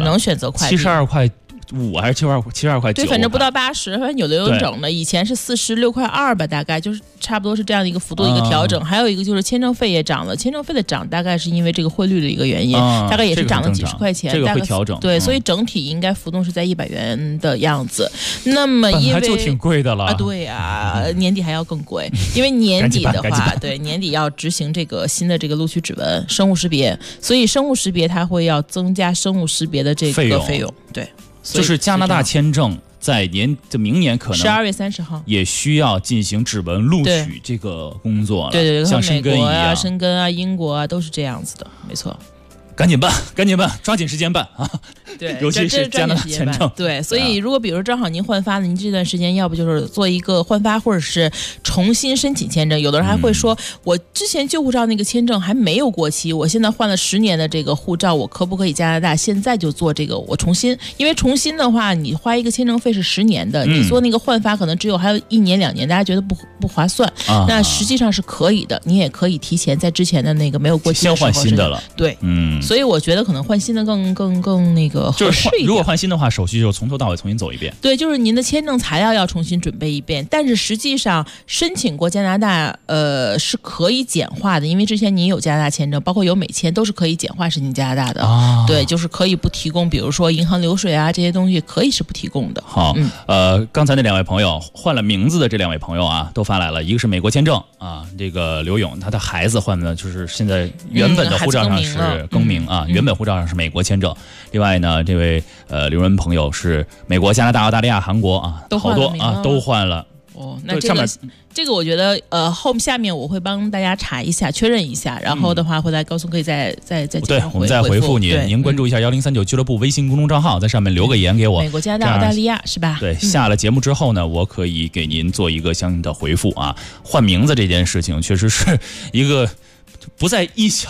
，72块5还是72块9？ 对，反正不到80，反正有的有整的。以前是46块2吧，大概就是差不多是这样的一个幅度的一个调整。还有一个就是签证费也涨了，签证费的涨大概是因为这个汇率的一个原因，大概也是涨了几十块钱， 这个会调整。 对，所以整体应该浮动是在100元的样子。那么因为就挺贵的了对呀，年底还要更贵，因为年底的话，对，年底要执行这个新的这个录取指纹、生物识别，所以生物识别它会要增加生物识别的这个费用。对。 就是加拿大签证在明年可能 12月30号也需要进行指纹录取这个工作了。 对， 像申根一样， 申根啊、英国啊都是这样子的，没错。 赶紧办，抓紧时间办啊！ 对， 尤其是加拿大签证。 对，所以如果比如正好您换发了，您这段时间要不就是做一个换发，或者是重新申请签证。有的人还会说，我之前旧护照那个签证还没有过期，我现在换了10年的这个护照，我可不可以加拿大现在就做这个我重新？因为重新的话，你花一个签证费是10年的，你做那个换发可能只有还有1年2年，大家觉得不划算。那实际上是可以的，你也可以提前在之前的那个没有过期的时候先换新的了。 对，所以我觉得可能换新的更那个合适一点。 如果换新的话，手续就从头到尾重新走一遍。 对，就是您的签证材料要重新准备一遍。但是实际上申请过加拿大是可以简化的，因为之前您有加拿大签证，包括有美签都是可以简化申请加拿大的。对，就是可以不提供，比如说银行流水啊这些东西可以是不提供的。 好，刚才那2位朋友换了名字的这2位朋友啊，都发来了，一个是美国签证啊，这个刘勇他的孩子换的就是现在原本的护照上是更名啊，原本护照上是美国签证。另外呢，这位刘人朋友是美国、加拿大、澳大利亚、韩国啊，好多啊都换了。 那这个我觉得下面我会帮大家查一下确认一下，然后的话回来高松可以再对，我们再回复您。您关注一下1039俱乐部微信公众账号，在上面留个言给我。 美国、加拿大、澳大利亚是吧？ 对，下了节目之后呢，我可以给您做一个相应的回复啊。换名字这件事情确实是一个不在意想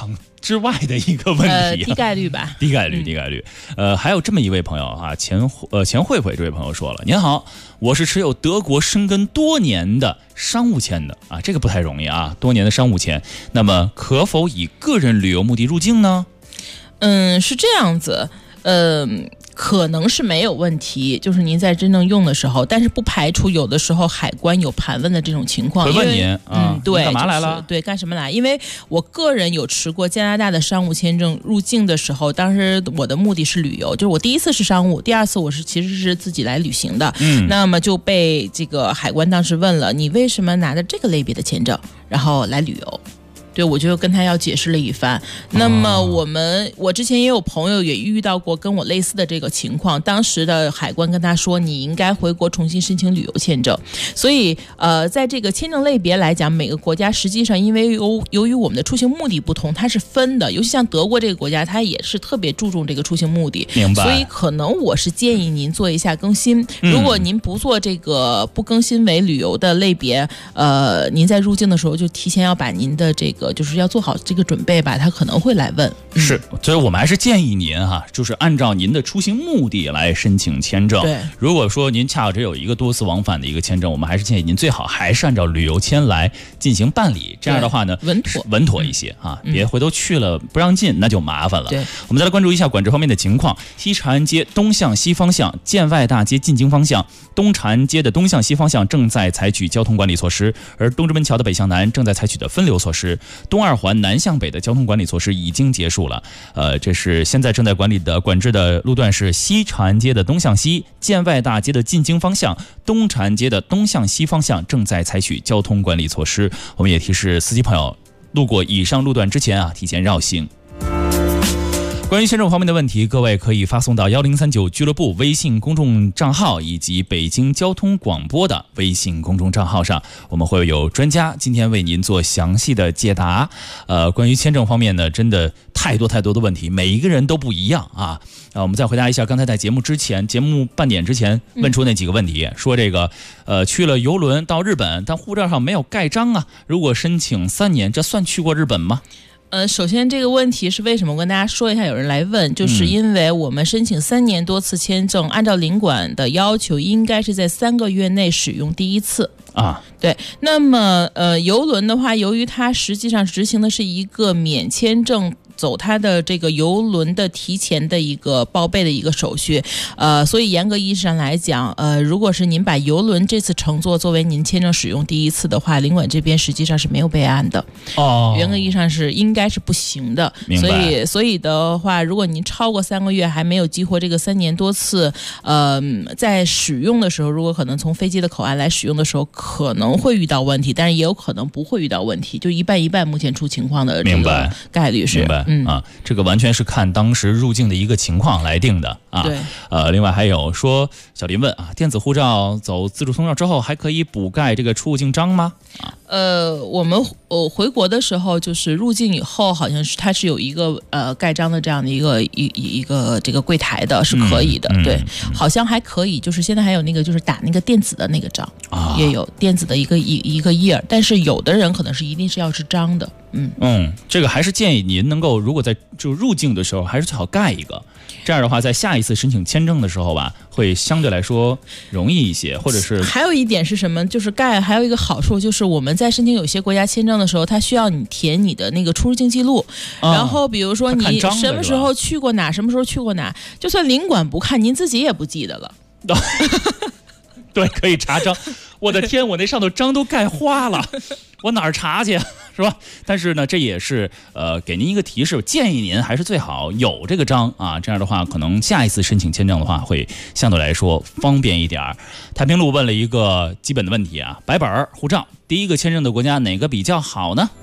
之外的一个问题， 低概率吧， 低概率。还有这么一位朋友啊，钱慧慧这位朋友说了，您好，我是持有德国生根多年的商务签的啊，这个不太容易啊，多年的商务签，那么可否以个人旅游目的入境呢？ 是这样子，可能是没有问题，就是您在真正用的时候，但是不排除有的时候海关有盘问的这种情况。 会问您对， 干嘛来了？ 就是、对，干什么来？因为我个人有持过加拿大的商务签证入境的时候，当时我的目的是旅游，就是我第一次是商务，第二次我其实是自己来旅行的。那么就被这个海关当时问了，你为什么拿着这个类别的签证，然后来旅游？对，我就跟他要解释了一番。那么我之前也有朋友也遇到过跟我类似的这个情况，当时的海关跟他说，你应该回国重新申请旅游签证。所以在这个签证类别来讲，每个国家实际上因为由于我们的出行目的不同，它是分的。尤其像德国这个国家，它也是特别注重这个出行目的。 明白。 所以可能我是建议您做一下更新。如果您不做这个不更新为旅游的类别，您在入境的时候就提前要把您的这个就是要做好这个准备吧，他可能会来问。 是，所以我们还是建议您就是按照您的出行目的来申请签证。 对， 如果说您恰好只有一个多次往返的一个签证，我们还是建议您最好还是按照旅游签来进行办理，这样的话呢，稳妥一些别回头去了不让进，那就麻烦了。 对， 我们再来关注一下管制方面的情况。西长安街东向西方向、建外大街进京方向、东长安街的东向西方向正在采取交通管理措施，而东直门桥的北向南正在采取的分流措施。东二环南向北的交通管理措施已经结束了。这是现在正在管制的路段是西长安街的东向西、建外大街的进京方向、东长安街的东向西方向正在采取交通管理措施。我们也提示司机朋友，路过以上路段之前提前绕行。关于签证方面的问题，各位可以发送到1039俱乐部微信公众账号以及北京交通广播的微信公众账号上，我们会有专家今天为您做详细的解答。关于签证方面呢，真的太多的问题，每一个人都不一样啊。我们再回答一下刚才在节目半点之前问出那几个问题，说这个去了邮轮到日本，但护照上没有盖章啊，如果申请3年，这算去过日本吗？ 首先这个问题是为什么？我跟大家说一下，有人来问，就是因为我们申请3年多次签证，按照领馆的要求，应该是在3个月内使用第一次啊。 对，那么邮轮的话，由于它实际上执行的是一个免签证走它的这个邮轮的提前的一个报备的一个手续，所以严格意义上来讲，如果是您把邮轮这次乘坐作为您签证使用第一次的话，领馆这边实际上是没有备案的。严格意义上是应该是不行的。所以的话，如果您超过3个月还没有激活这个3年多次，在使用的时候，如果可能从飞机的口岸来使用的时候，可能会遇到问题，但是也有可能不会遇到问题，就一半一半，目前出情况的这个概率是。 这个完全是看当时入境的一个情况来定的啊。 对， 另外还有说，小林问电子护照走自助通道之后还可以补盖这个出入境章吗？ 我们回国的时候，就是入境以后，好像是它是有一个盖章的这样的一个这个柜台的，是可以的。对，好像还可以，就是现在还有那个就是打那个电子的那个章，也有电子的一个页，但是有的人可能是一定是要是章的。 这个还是建议您能够，如果在就入境的时候，还是最好盖一个。这样的话，在下一次申请签证的时候吧，会相对来说容易一些，或者是还有一点是什么？就是盖还有一个好处，就是我们在申请有些国家签证的时候，它需要你填你的那个出入境记录，然后比如说你什么时候去过哪，什么时候去过哪，就算领馆不看，您自己也不记得了。 对，可以查章。我的天，我那上头章都盖花了，我哪儿查去是吧？但是呢，这也是给您一个提示，建议您还是最好有这个章啊，这样的话可能下一次申请签证的话会相对来说方便一点。太平路问了一个基本的问题啊，白本护照第一个签证的国家哪个比较好呢？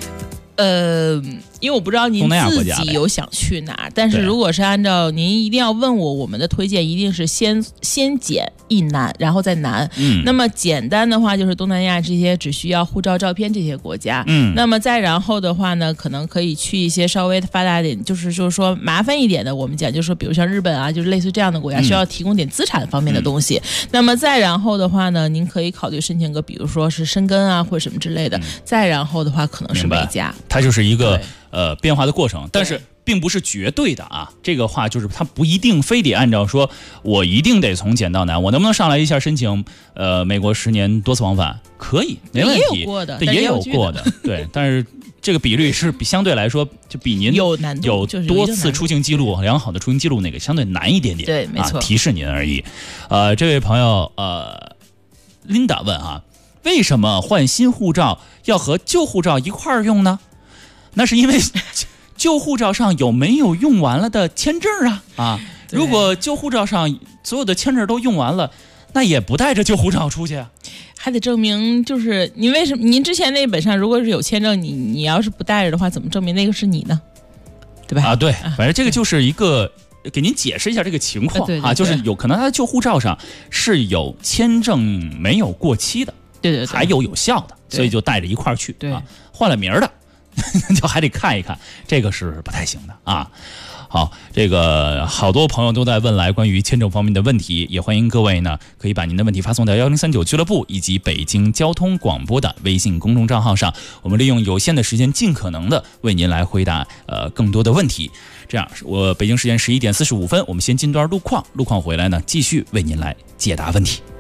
因为我不知道您自己有想去哪，但是如果是按照您一定要问我们的推荐一定是先简易难，然后再难。那么简单的话就是东南亚这些只需要护照照片这些国家。那么再然后的话呢，可能可以去一些稍微发达点，就是说麻烦一点的，我们讲就是说比如像日本啊，就是类似这样的国家需要提供点资产方面的东西。那么再然后的话呢，您可以考虑申请个比如说是申根啊或者什么之类的。再然后的话可能是美加。 它就是一个变化的过程，但是并不是绝对的啊。这个话就是它不一定非得按照说我一定得从简到难，我能不能上来一下申请美国10年多次往返？可以，没问题。 也有过的， 对，也有过的，对，但是这个比率是相对来说就比您有难度， 有多次出境记录、良好的出境记录那个相对难一点点。 对，没错， 提示您而已。这位朋友Linda 问啊，为什么换新护照要和旧护照一块儿用呢？那是因为旧护照上有没有用完了的签证啊？如果旧护照上所有的签证都用完了，那也不带着旧护照出去啊。 还得证明，就是您为什么您之前那本上如果是有签证，你要是不带着的话，怎么证明那个是你呢？对吧？ 对，反正这个就是一个给您解释一下这个情况啊，就是有可能他的旧护照上是有签证没有过期的， 对， 还有效的，所以就带着一块儿去啊。换了名的，就还得看一看，这个是不太行的啊。好，这个好多朋友都在问来关于签证方面的问题，也欢迎各位呢可以把您的问题发送到1039俱乐部以及北京交通广播的微信公众账号上，我们利用有限的时间尽可能的为您来回答更多的问题。这样，我北京时间11点45分，我们先进段路况回来呢，继续为您来解答问题。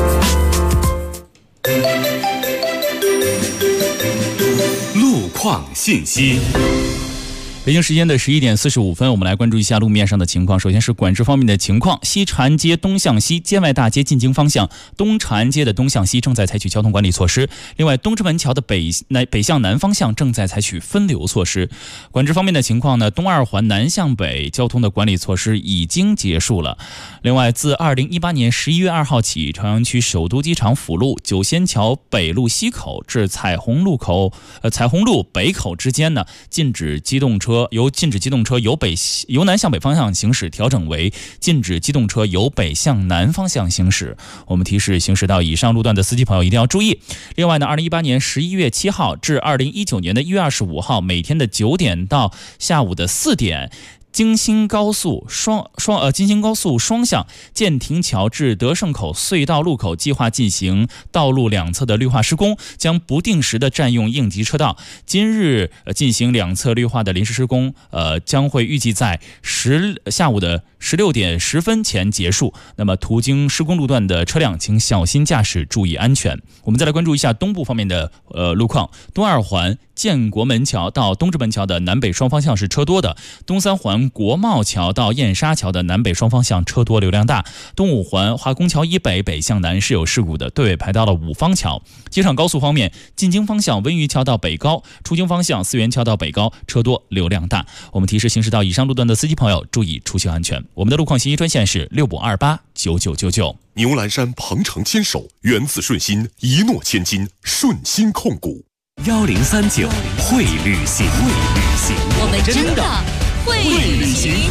路况信息。 北京时间的11点45分，我们来关注一下路面上的情况。首先是管制方面的情况，西长安街东向西街外大街进京方向，东长安街的东向西正在采取交通管理措施。另外，东直门桥的北向南方向正在采取分流措施。管制方面的情况呢，东二环南向北交通的管理措施已经结束了。另外，自2018年11月2号起，朝阳区首都机场辅路九仙桥北路西口至彩虹路北口之间呢，禁止机动车由南向北方向行驶调整为禁止机动车由北向南方向行驶。我们提示行驶到以上路段的司机朋友一定要注意。另外呢，2018年11月7号至2019年的1月25号，每天的9点到下午的4点。京新高速双向建亭桥至德胜口隧道路口计划进行道路两侧的绿化施工，将不定时的占用应急车道。今日进行两侧绿化的临时施工，将会预计在下午的16点10分前结束。那么途经施工路段的车辆，请小心驾驶，注意安全。我们再来关注一下东部方面的路况，东二环建国门桥到东直门桥的南北双方向是车多的，东三环国贸桥到燕莎桥的南北双方向车多流量大，东五环华工桥以北北向南是有事故的，队尾排到了五方桥。机场高速方面，进京方向温榆桥到北高，出京方向思源桥到北高车多流量大。我们提示行驶到以上路段的司机朋友注意出行安全。我们的路况信息专线是65289999。 牛栏山鹏程牵手，源自顺心，一诺千金，顺心控股。 1039会旅行， 我们真的会旅行。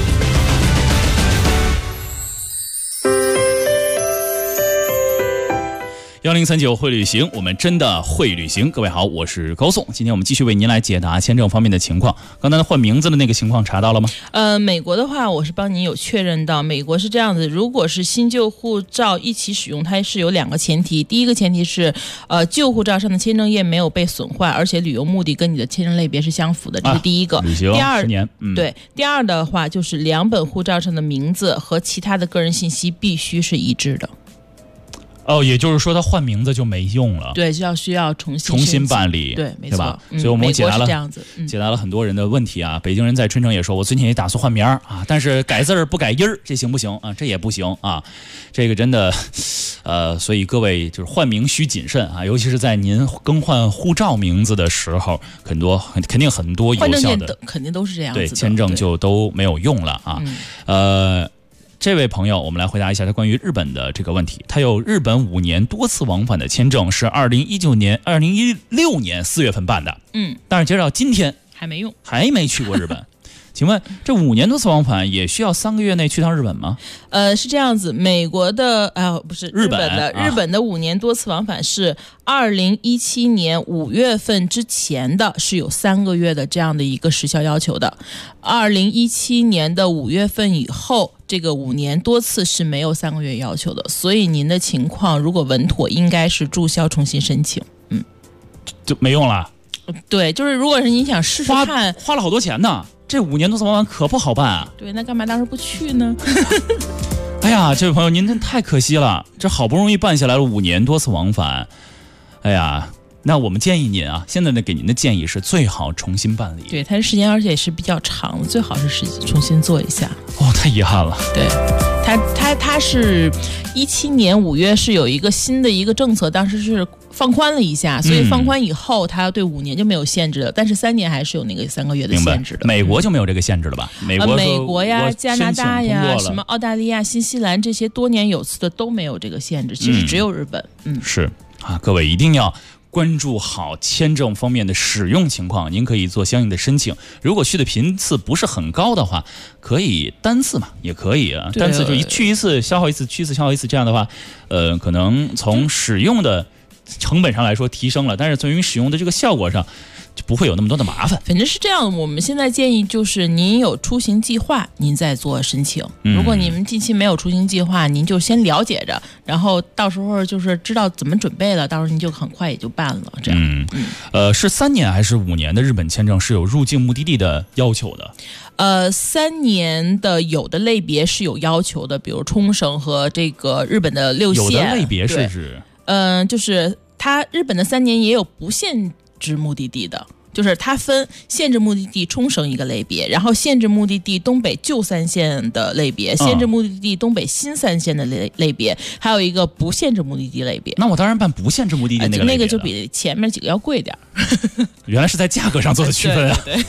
1039会旅行，我们真的会旅行。各位好，我是高颂。今天我们继续为您来解答签证方面的情况。刚才换名字的那个情况查到了吗？ 美国的话，我是帮您有确认到，美国是这样子，如果是新旧护照一起使用，它是有2个前提。第一个前提是，旧护照上的签证页没有被损坏，而且旅游目的跟你的签证类别是相符的，这是第一个。 旅行10年， 对。第二的话就是2本护照上的名字和其他的个人信息必须是一致的。 也就是说他换名字就没用了， 对，就需要重新办理，对，没错， 对吧？所以我们解答了很多人的问题啊。北京人在春城也说，我最近也打算换名啊，但是改字不改音儿，这行不行啊？这也不行啊。这个真的，所以各位就是换名需谨慎啊，尤其是在您更换护照名字的时候，肯定很多有效的， 肯定都是这样子的， 对，签证就都没有用了啊。这位朋友，我们来回答一下他关于日本的这个问题。他有日本5年多次往返的签证，是2016年4月份办的，但是截止到今天还没用， 还没去过日本。请问这5年多次往返也需要3个月内去趟日本吗？ 是这样子，美国的不是日本的5年多次往返是2017年5月份之前的是有3个月的这样的一个时效要求的，2017年的5月份以后，这个5年多次是没有3个月要求的，所以您的情况如果稳妥，应该是注销重新申请， 就没用了。 对，就是如果是你想试试看， 花了好多钱呢，这5年多次往返可不好办啊。 对，那干嘛当时不去呢？ 哎呀，这位朋友您真太可惜了，这好不容易办下来了5年多次往返，哎呀。那我们建议您啊，现在呢给您的建议是最好重新办理。 对，它的时间而且是比较长的，最好是重新做一下。 哦，太遗憾了。 对，它是17年5月是有一个新的一个政策，当时是放宽了一下，所以放宽以后，它对5年就没有限制了，但是3年还是有那个3个月的限制的。 美国就没有这个限制了吧？美国呀、加拿大呀、什么澳大利亚、新西兰这些多年有次的都没有这个限制，其实只有日本。 是啊，各位一定要关注好签证方面的使用情况，您可以做相应的申请。如果去的频次不是很高的话，可以单次嘛，也可以啊。单次就去一次消耗一次，去一次消耗一次，这样的话，可能从使用的成本上来说提升了，但是从于使用的这个效果上，就不会有那么多的麻烦。 反正是这样，我们现在建议就是您有出行计划，您再做申请。如果你们近期没有出行计划，您就先了解着，然后到时候就是知道怎么准备了，到时候您就很快也就办了。这样， 是3年还是5年的日本签证是有入境目的地的要求的 ？3年的有的类别是有要求的，比如冲绳和这个日本的6县。 有的类别是指， 就是它日本的3年也有不限制目的地的，就是它分限制目的地冲绳一个类别，然后限制目的地东北旧3县的类别，限制目的地东北新3县的类别，还有一个不限制目的地类别。 那我当然办不限制目的地那个就比前面几个要贵点。 原来是在价格上做的区分啊！ 对，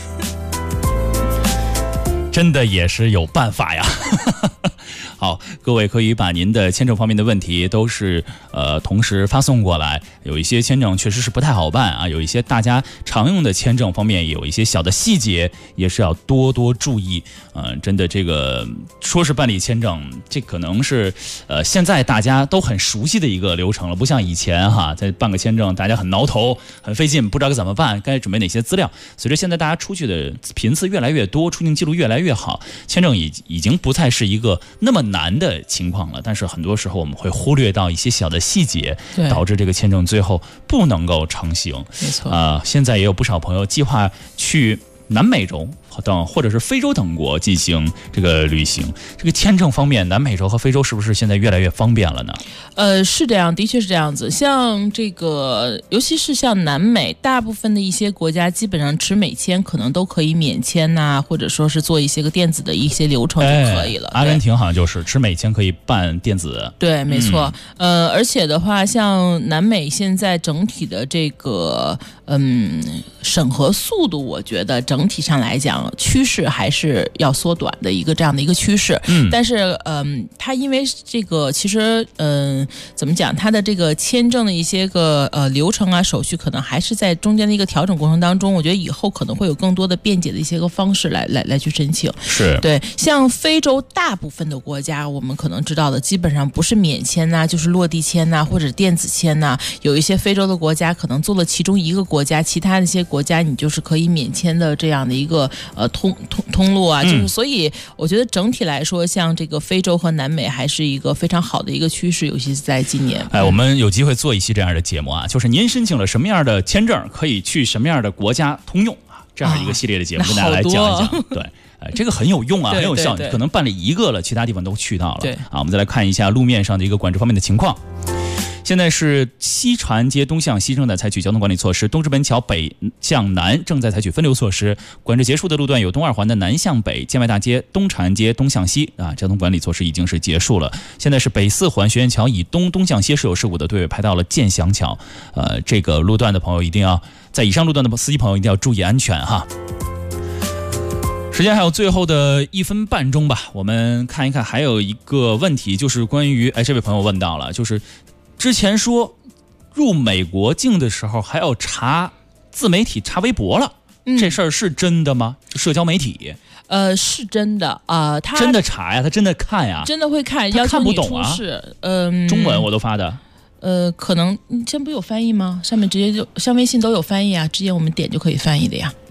真的也是有办法呀。好，各位可以把您的签证方面的问题都是同时发送过来。有一些签证确实是不太好办啊，有一些大家常用的签证方面有一些小的细节也是要多多注意。真的这个说是办理签证，这可能是现在大家都很熟悉的一个流程了，不像以前哈，在办个签证大家很挠头很费劲，不知道该怎么办，该准备哪些资料。随着现在大家出去的频次越来越多，出境记录越来越好，签证已经不再是一个那么难的情况了，但是很多时候我们会忽略到一些小的细节，导致这个签证最后不能够成型。 没错， 现在也有不少朋友计划去南美洲等或者是非洲等国进行这个旅行，这个签证方面，南美洲和非洲是不是现在越来越方便了呢？ 是这样，的确是这样子。像这个，尤其是像南美，大部分的一些国家基本上持美签可能都可以免签呐，或者说是做一些个电子的一些流程就可以了。 阿根廷好像就是持美签可以办电子。 对，没错。而且的话，像南美现在整体的这个审核速度，我觉得整体上来讲，趋势还是要缩短的一个这样的一个趋势。但是它因为这个其实怎么讲，它的这个签证的一些个流程啊手续可能还是在中间的一个调整过程当中，我觉得以后可能会有更多的便捷的一些个方式来去申请。 是对，像非洲大部分的国家我们可能知道的基本上不是免签呐，就是落地签呐或者电子签呐，有一些非洲的国家可能做了其中一个国家，其他的一些国家你就是可以免签的这样的一个通路啊，就是所以我觉得整体来说，像这个非洲和南美还是一个非常好的一个趋势，尤其是在今年。 我们有机会做一期这样的节目啊，就是您申请了什么样的签证，可以去什么样的国家通用啊，这样一个系列的节目跟大家来讲一讲。对，这个很有用啊，很有效，可能办理一个了，其他地方都去到了。 对啊，我们再来看一下路面上的一个管制方面的情况。现在是西长安街东向西正在采取交通管理措施，东直门桥北向南正在采取分流措施。管制结束的路段有东二环的南向北、建外大街、东长安街东向西啊，交通管理措施已经是结束了。现在是北四环学院桥以东向西是有事故的，队尾排到了建祥桥。这个路段的朋友一定要在以上路段的司机朋友一定要注意安全哈。时间还有最后的1分半钟吧，我们看一看还有一个问题，就是关于这位朋友问到了，就是之前说入美国境的时候还要查自媒体查微博了，这事儿是真的吗？社交媒体是真的他真的查呀，他真的看呀， 真的会看， 他看不懂啊。中文我都发的。 可能你这不有翻译吗？上面直接就像微信都有翻译啊，直接我们点就可以翻译的呀。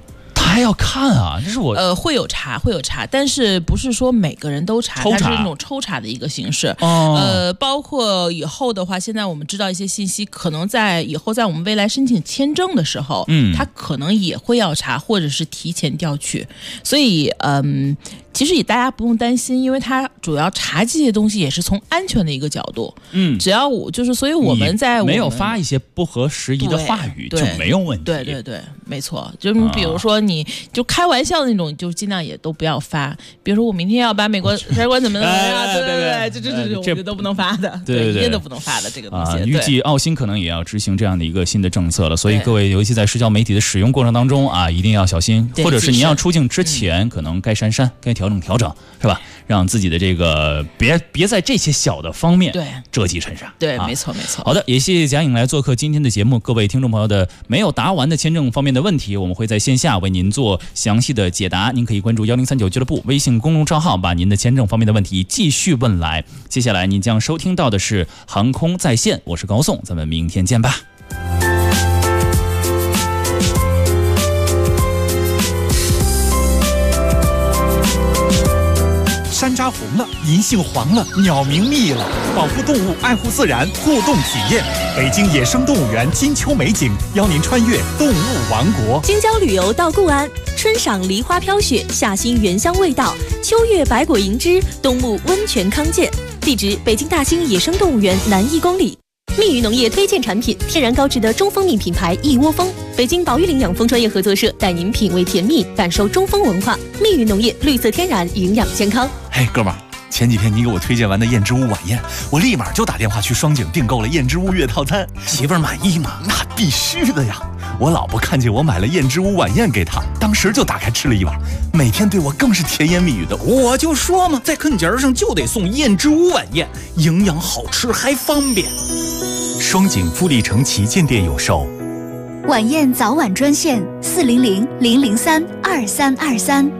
还要看啊？这是我会有查，但是不是说每个人都查，它是那种抽查的一个形式。包括以后的话，现在我们知道一些信息，可能在以后在我们未来申请签证的时候，他可能也会要查，或者是提前调取。所以其实也大家不用担心，因为它主要查这些东西也是从安全的一个角度。只要所以我们在没有发一些不合时宜的话语就没有问题。 对，没错。就你比如说，你就开玩笑的那种，就尽量也都不要发。比如说我明天要把美国财官怎么样，对，这我觉得都不能发的，对，一定都不能发的这个东西。 预计澳新可能也要执行这样的一个新的政策了，所以各位尤其在社交媒体的使用过程当中啊，一定要小心，或者是你要出境之前，可能该删，该调整，是吧？让自己的这个别在这些小的方面折戟沉沙。 对，没错。 好的，也谢谢贾颖来做客今天的节目。各位听众朋友的没有答完的签证方面的问题，我们会在线下为您做详细的解答。您可以关注1039俱乐部微信公众账号，把您的签证方面的问题继续问来。接下来您将收听到的是航空在线，我是高颂，咱们明天见吧。 山楂红了，银杏黄了，鸟鸣密了，保护动物，爱护自然，互动体验。北京野生动物园金秋美景，邀您穿越动物王国。 京郊旅游到固安，春赏梨花飘雪，夏欣原香味道，秋月百果银枝，冬沐温泉康健。地址：北京大兴野生动物园南1公里。蜜语农业推荐产品：天然高质的中蜂蜜品牌一窝蜂。北京宝玉林养蜂专业合作社带您品味甜蜜，感受中蜂文化。蜜语农业，绿色天然，营养健康。 嘿，哥们儿，前几天你给我推荐完的燕之屋晚宴，我立马就打电话去双井订购了燕之屋月套餐。媳妇儿满意吗？那必须的呀！我老婆看见我买了燕之屋晚宴给她，当时就打开吃了一碗，每天对我更是甜言蜜语的。 我就说嘛，在坑节上就得送燕之屋晚宴，营养好吃还方便。 双井富力城旗舰店有售。 晚宴早晚专线400-003-2323。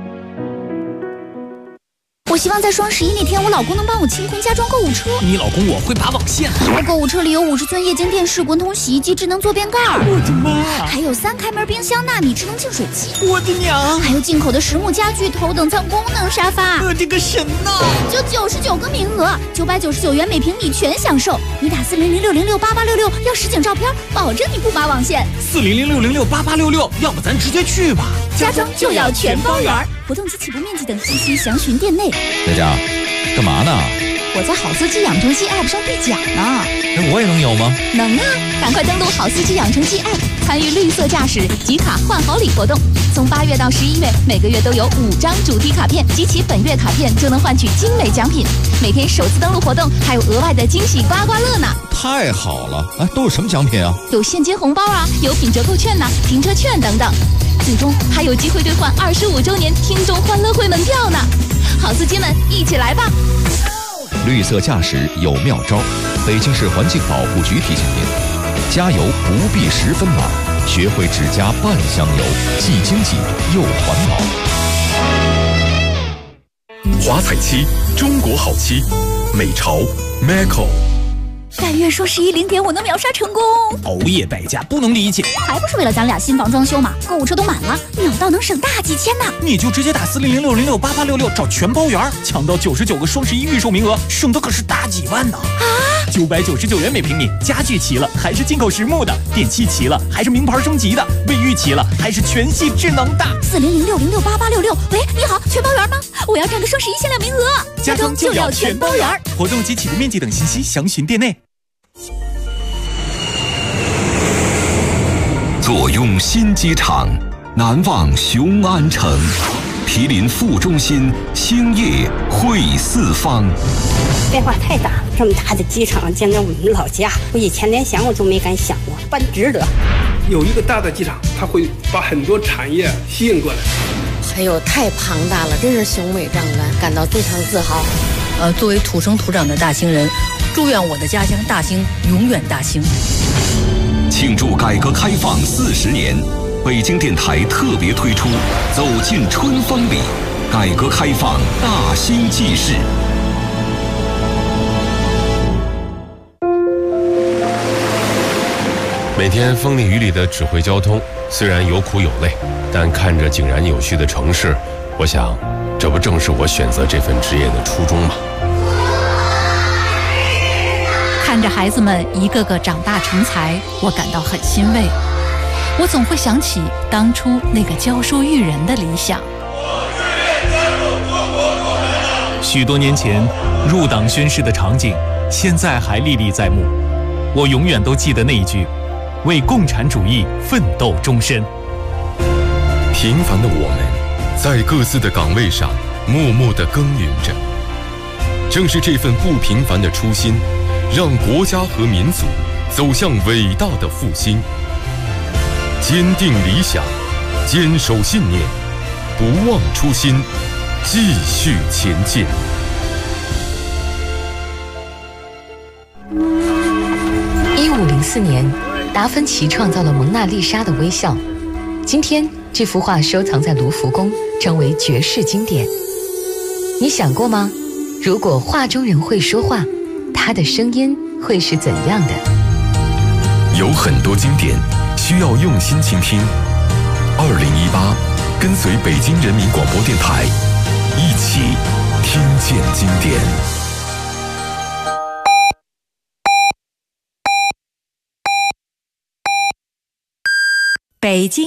我希望在双11那天，我老公能帮我清空家装购物车。 你老公我会拔网线。 我购物车里有50寸液晶电视、滚筒洗衣机、智能坐便盖。 我的妈！ 还有3开门冰箱、纳米智能净水器。 我的娘！ 还有进口的实木家具、头等舱功能沙发。 我的个神呐！ 就99个名额，999元每平米全享受。你打400-606-8866要实景照片，保证你不拔网线。 400-606-8866，要不咱直接去吧。 家装就要全包圆。活动及起步面积等信息详询店内。 在家干嘛呢？ 我在好司机养成记 App 上兑奖呢。 那我也能有吗？ 能啊！赶快登录好司机养成记 App， 参与绿色驾驶集卡换好礼活动。从8月到11月，每个月都有5张主题卡片，集齐本月卡片就能换取精美奖品。每天首次登录活动还有额外的惊喜刮刮乐呢！ 太好了！都有什么奖品啊？ 有现金红包啊，有品折扣券呐，停车券等等。最终还有机会兑换25周年听众欢乐会门票呢！好司机们，一起来吧！ 绿色驾驶有妙招，北京市环境保护局提醒您：加油不必10分满，学会只加半箱油，既经济又环保。 华彩漆，中国好漆，美潮 Macco。 但愿双110点我能秒杀成功。 熬夜代价不能理解， 还不是为了咱俩新房装修嘛？购物车都满了，秒到能省大几千呢。 你就直接打400-606-8866找全包圆，抢到99个双11预售名额，省的可是大几万呢！999元每平米，家具齐了还是进口实木的，电器齐了还是名牌升级的，卫浴齐了还是全系智能的。 400-606-8866，喂，你好，全包圆吗？我要占个双11限量名额。 家装就要全包圆，活动及起步面积等信息详询店内。 坐拥新机场，难忘雄安城。毗邻副中心，兴业汇四方。 变化太大，这么大的机场，简直我们老家，我以前连想我都没敢想过，办值得。 有一个大的机场，它会把很多产业吸引过来。 还有太庞大了，真是雄伟壮观，感到非常自豪。作为土生土长的大兴人，祝愿我的家乡大兴永远大兴。 庆祝改革开放40年，北京电台特别推出《走进春风里》，改革开放大兴纪事。 每天风里雨里的指挥交通，虽然有苦有累，但看着井然有序的城市，我想，这不正是我选择这份职业的初衷吗？ 看着孩子们一个个长大成才，我感到很欣慰。我总会想起当初那个教书育人的理想。 许多年前入党宣誓的场景，现在还历历在目。我永远都记得那一句：为共产主义奋斗终身。 平凡的我们，在各自的岗位上默默地耕耘着。正是这份不平凡的初心，让国家和民族走向伟大的复兴。坚定理想，坚守信念，不忘初心，继续前进。 1504年，达芬奇创造了蒙娜丽莎的微笑。今天，这幅画收藏在卢浮宫，成为绝世经典。你想过吗？如果画中人会说话，他的声音会是怎样的？ 有很多经典需要用心倾听。2018，跟随北京人民广播电台，一起听见经典。 北京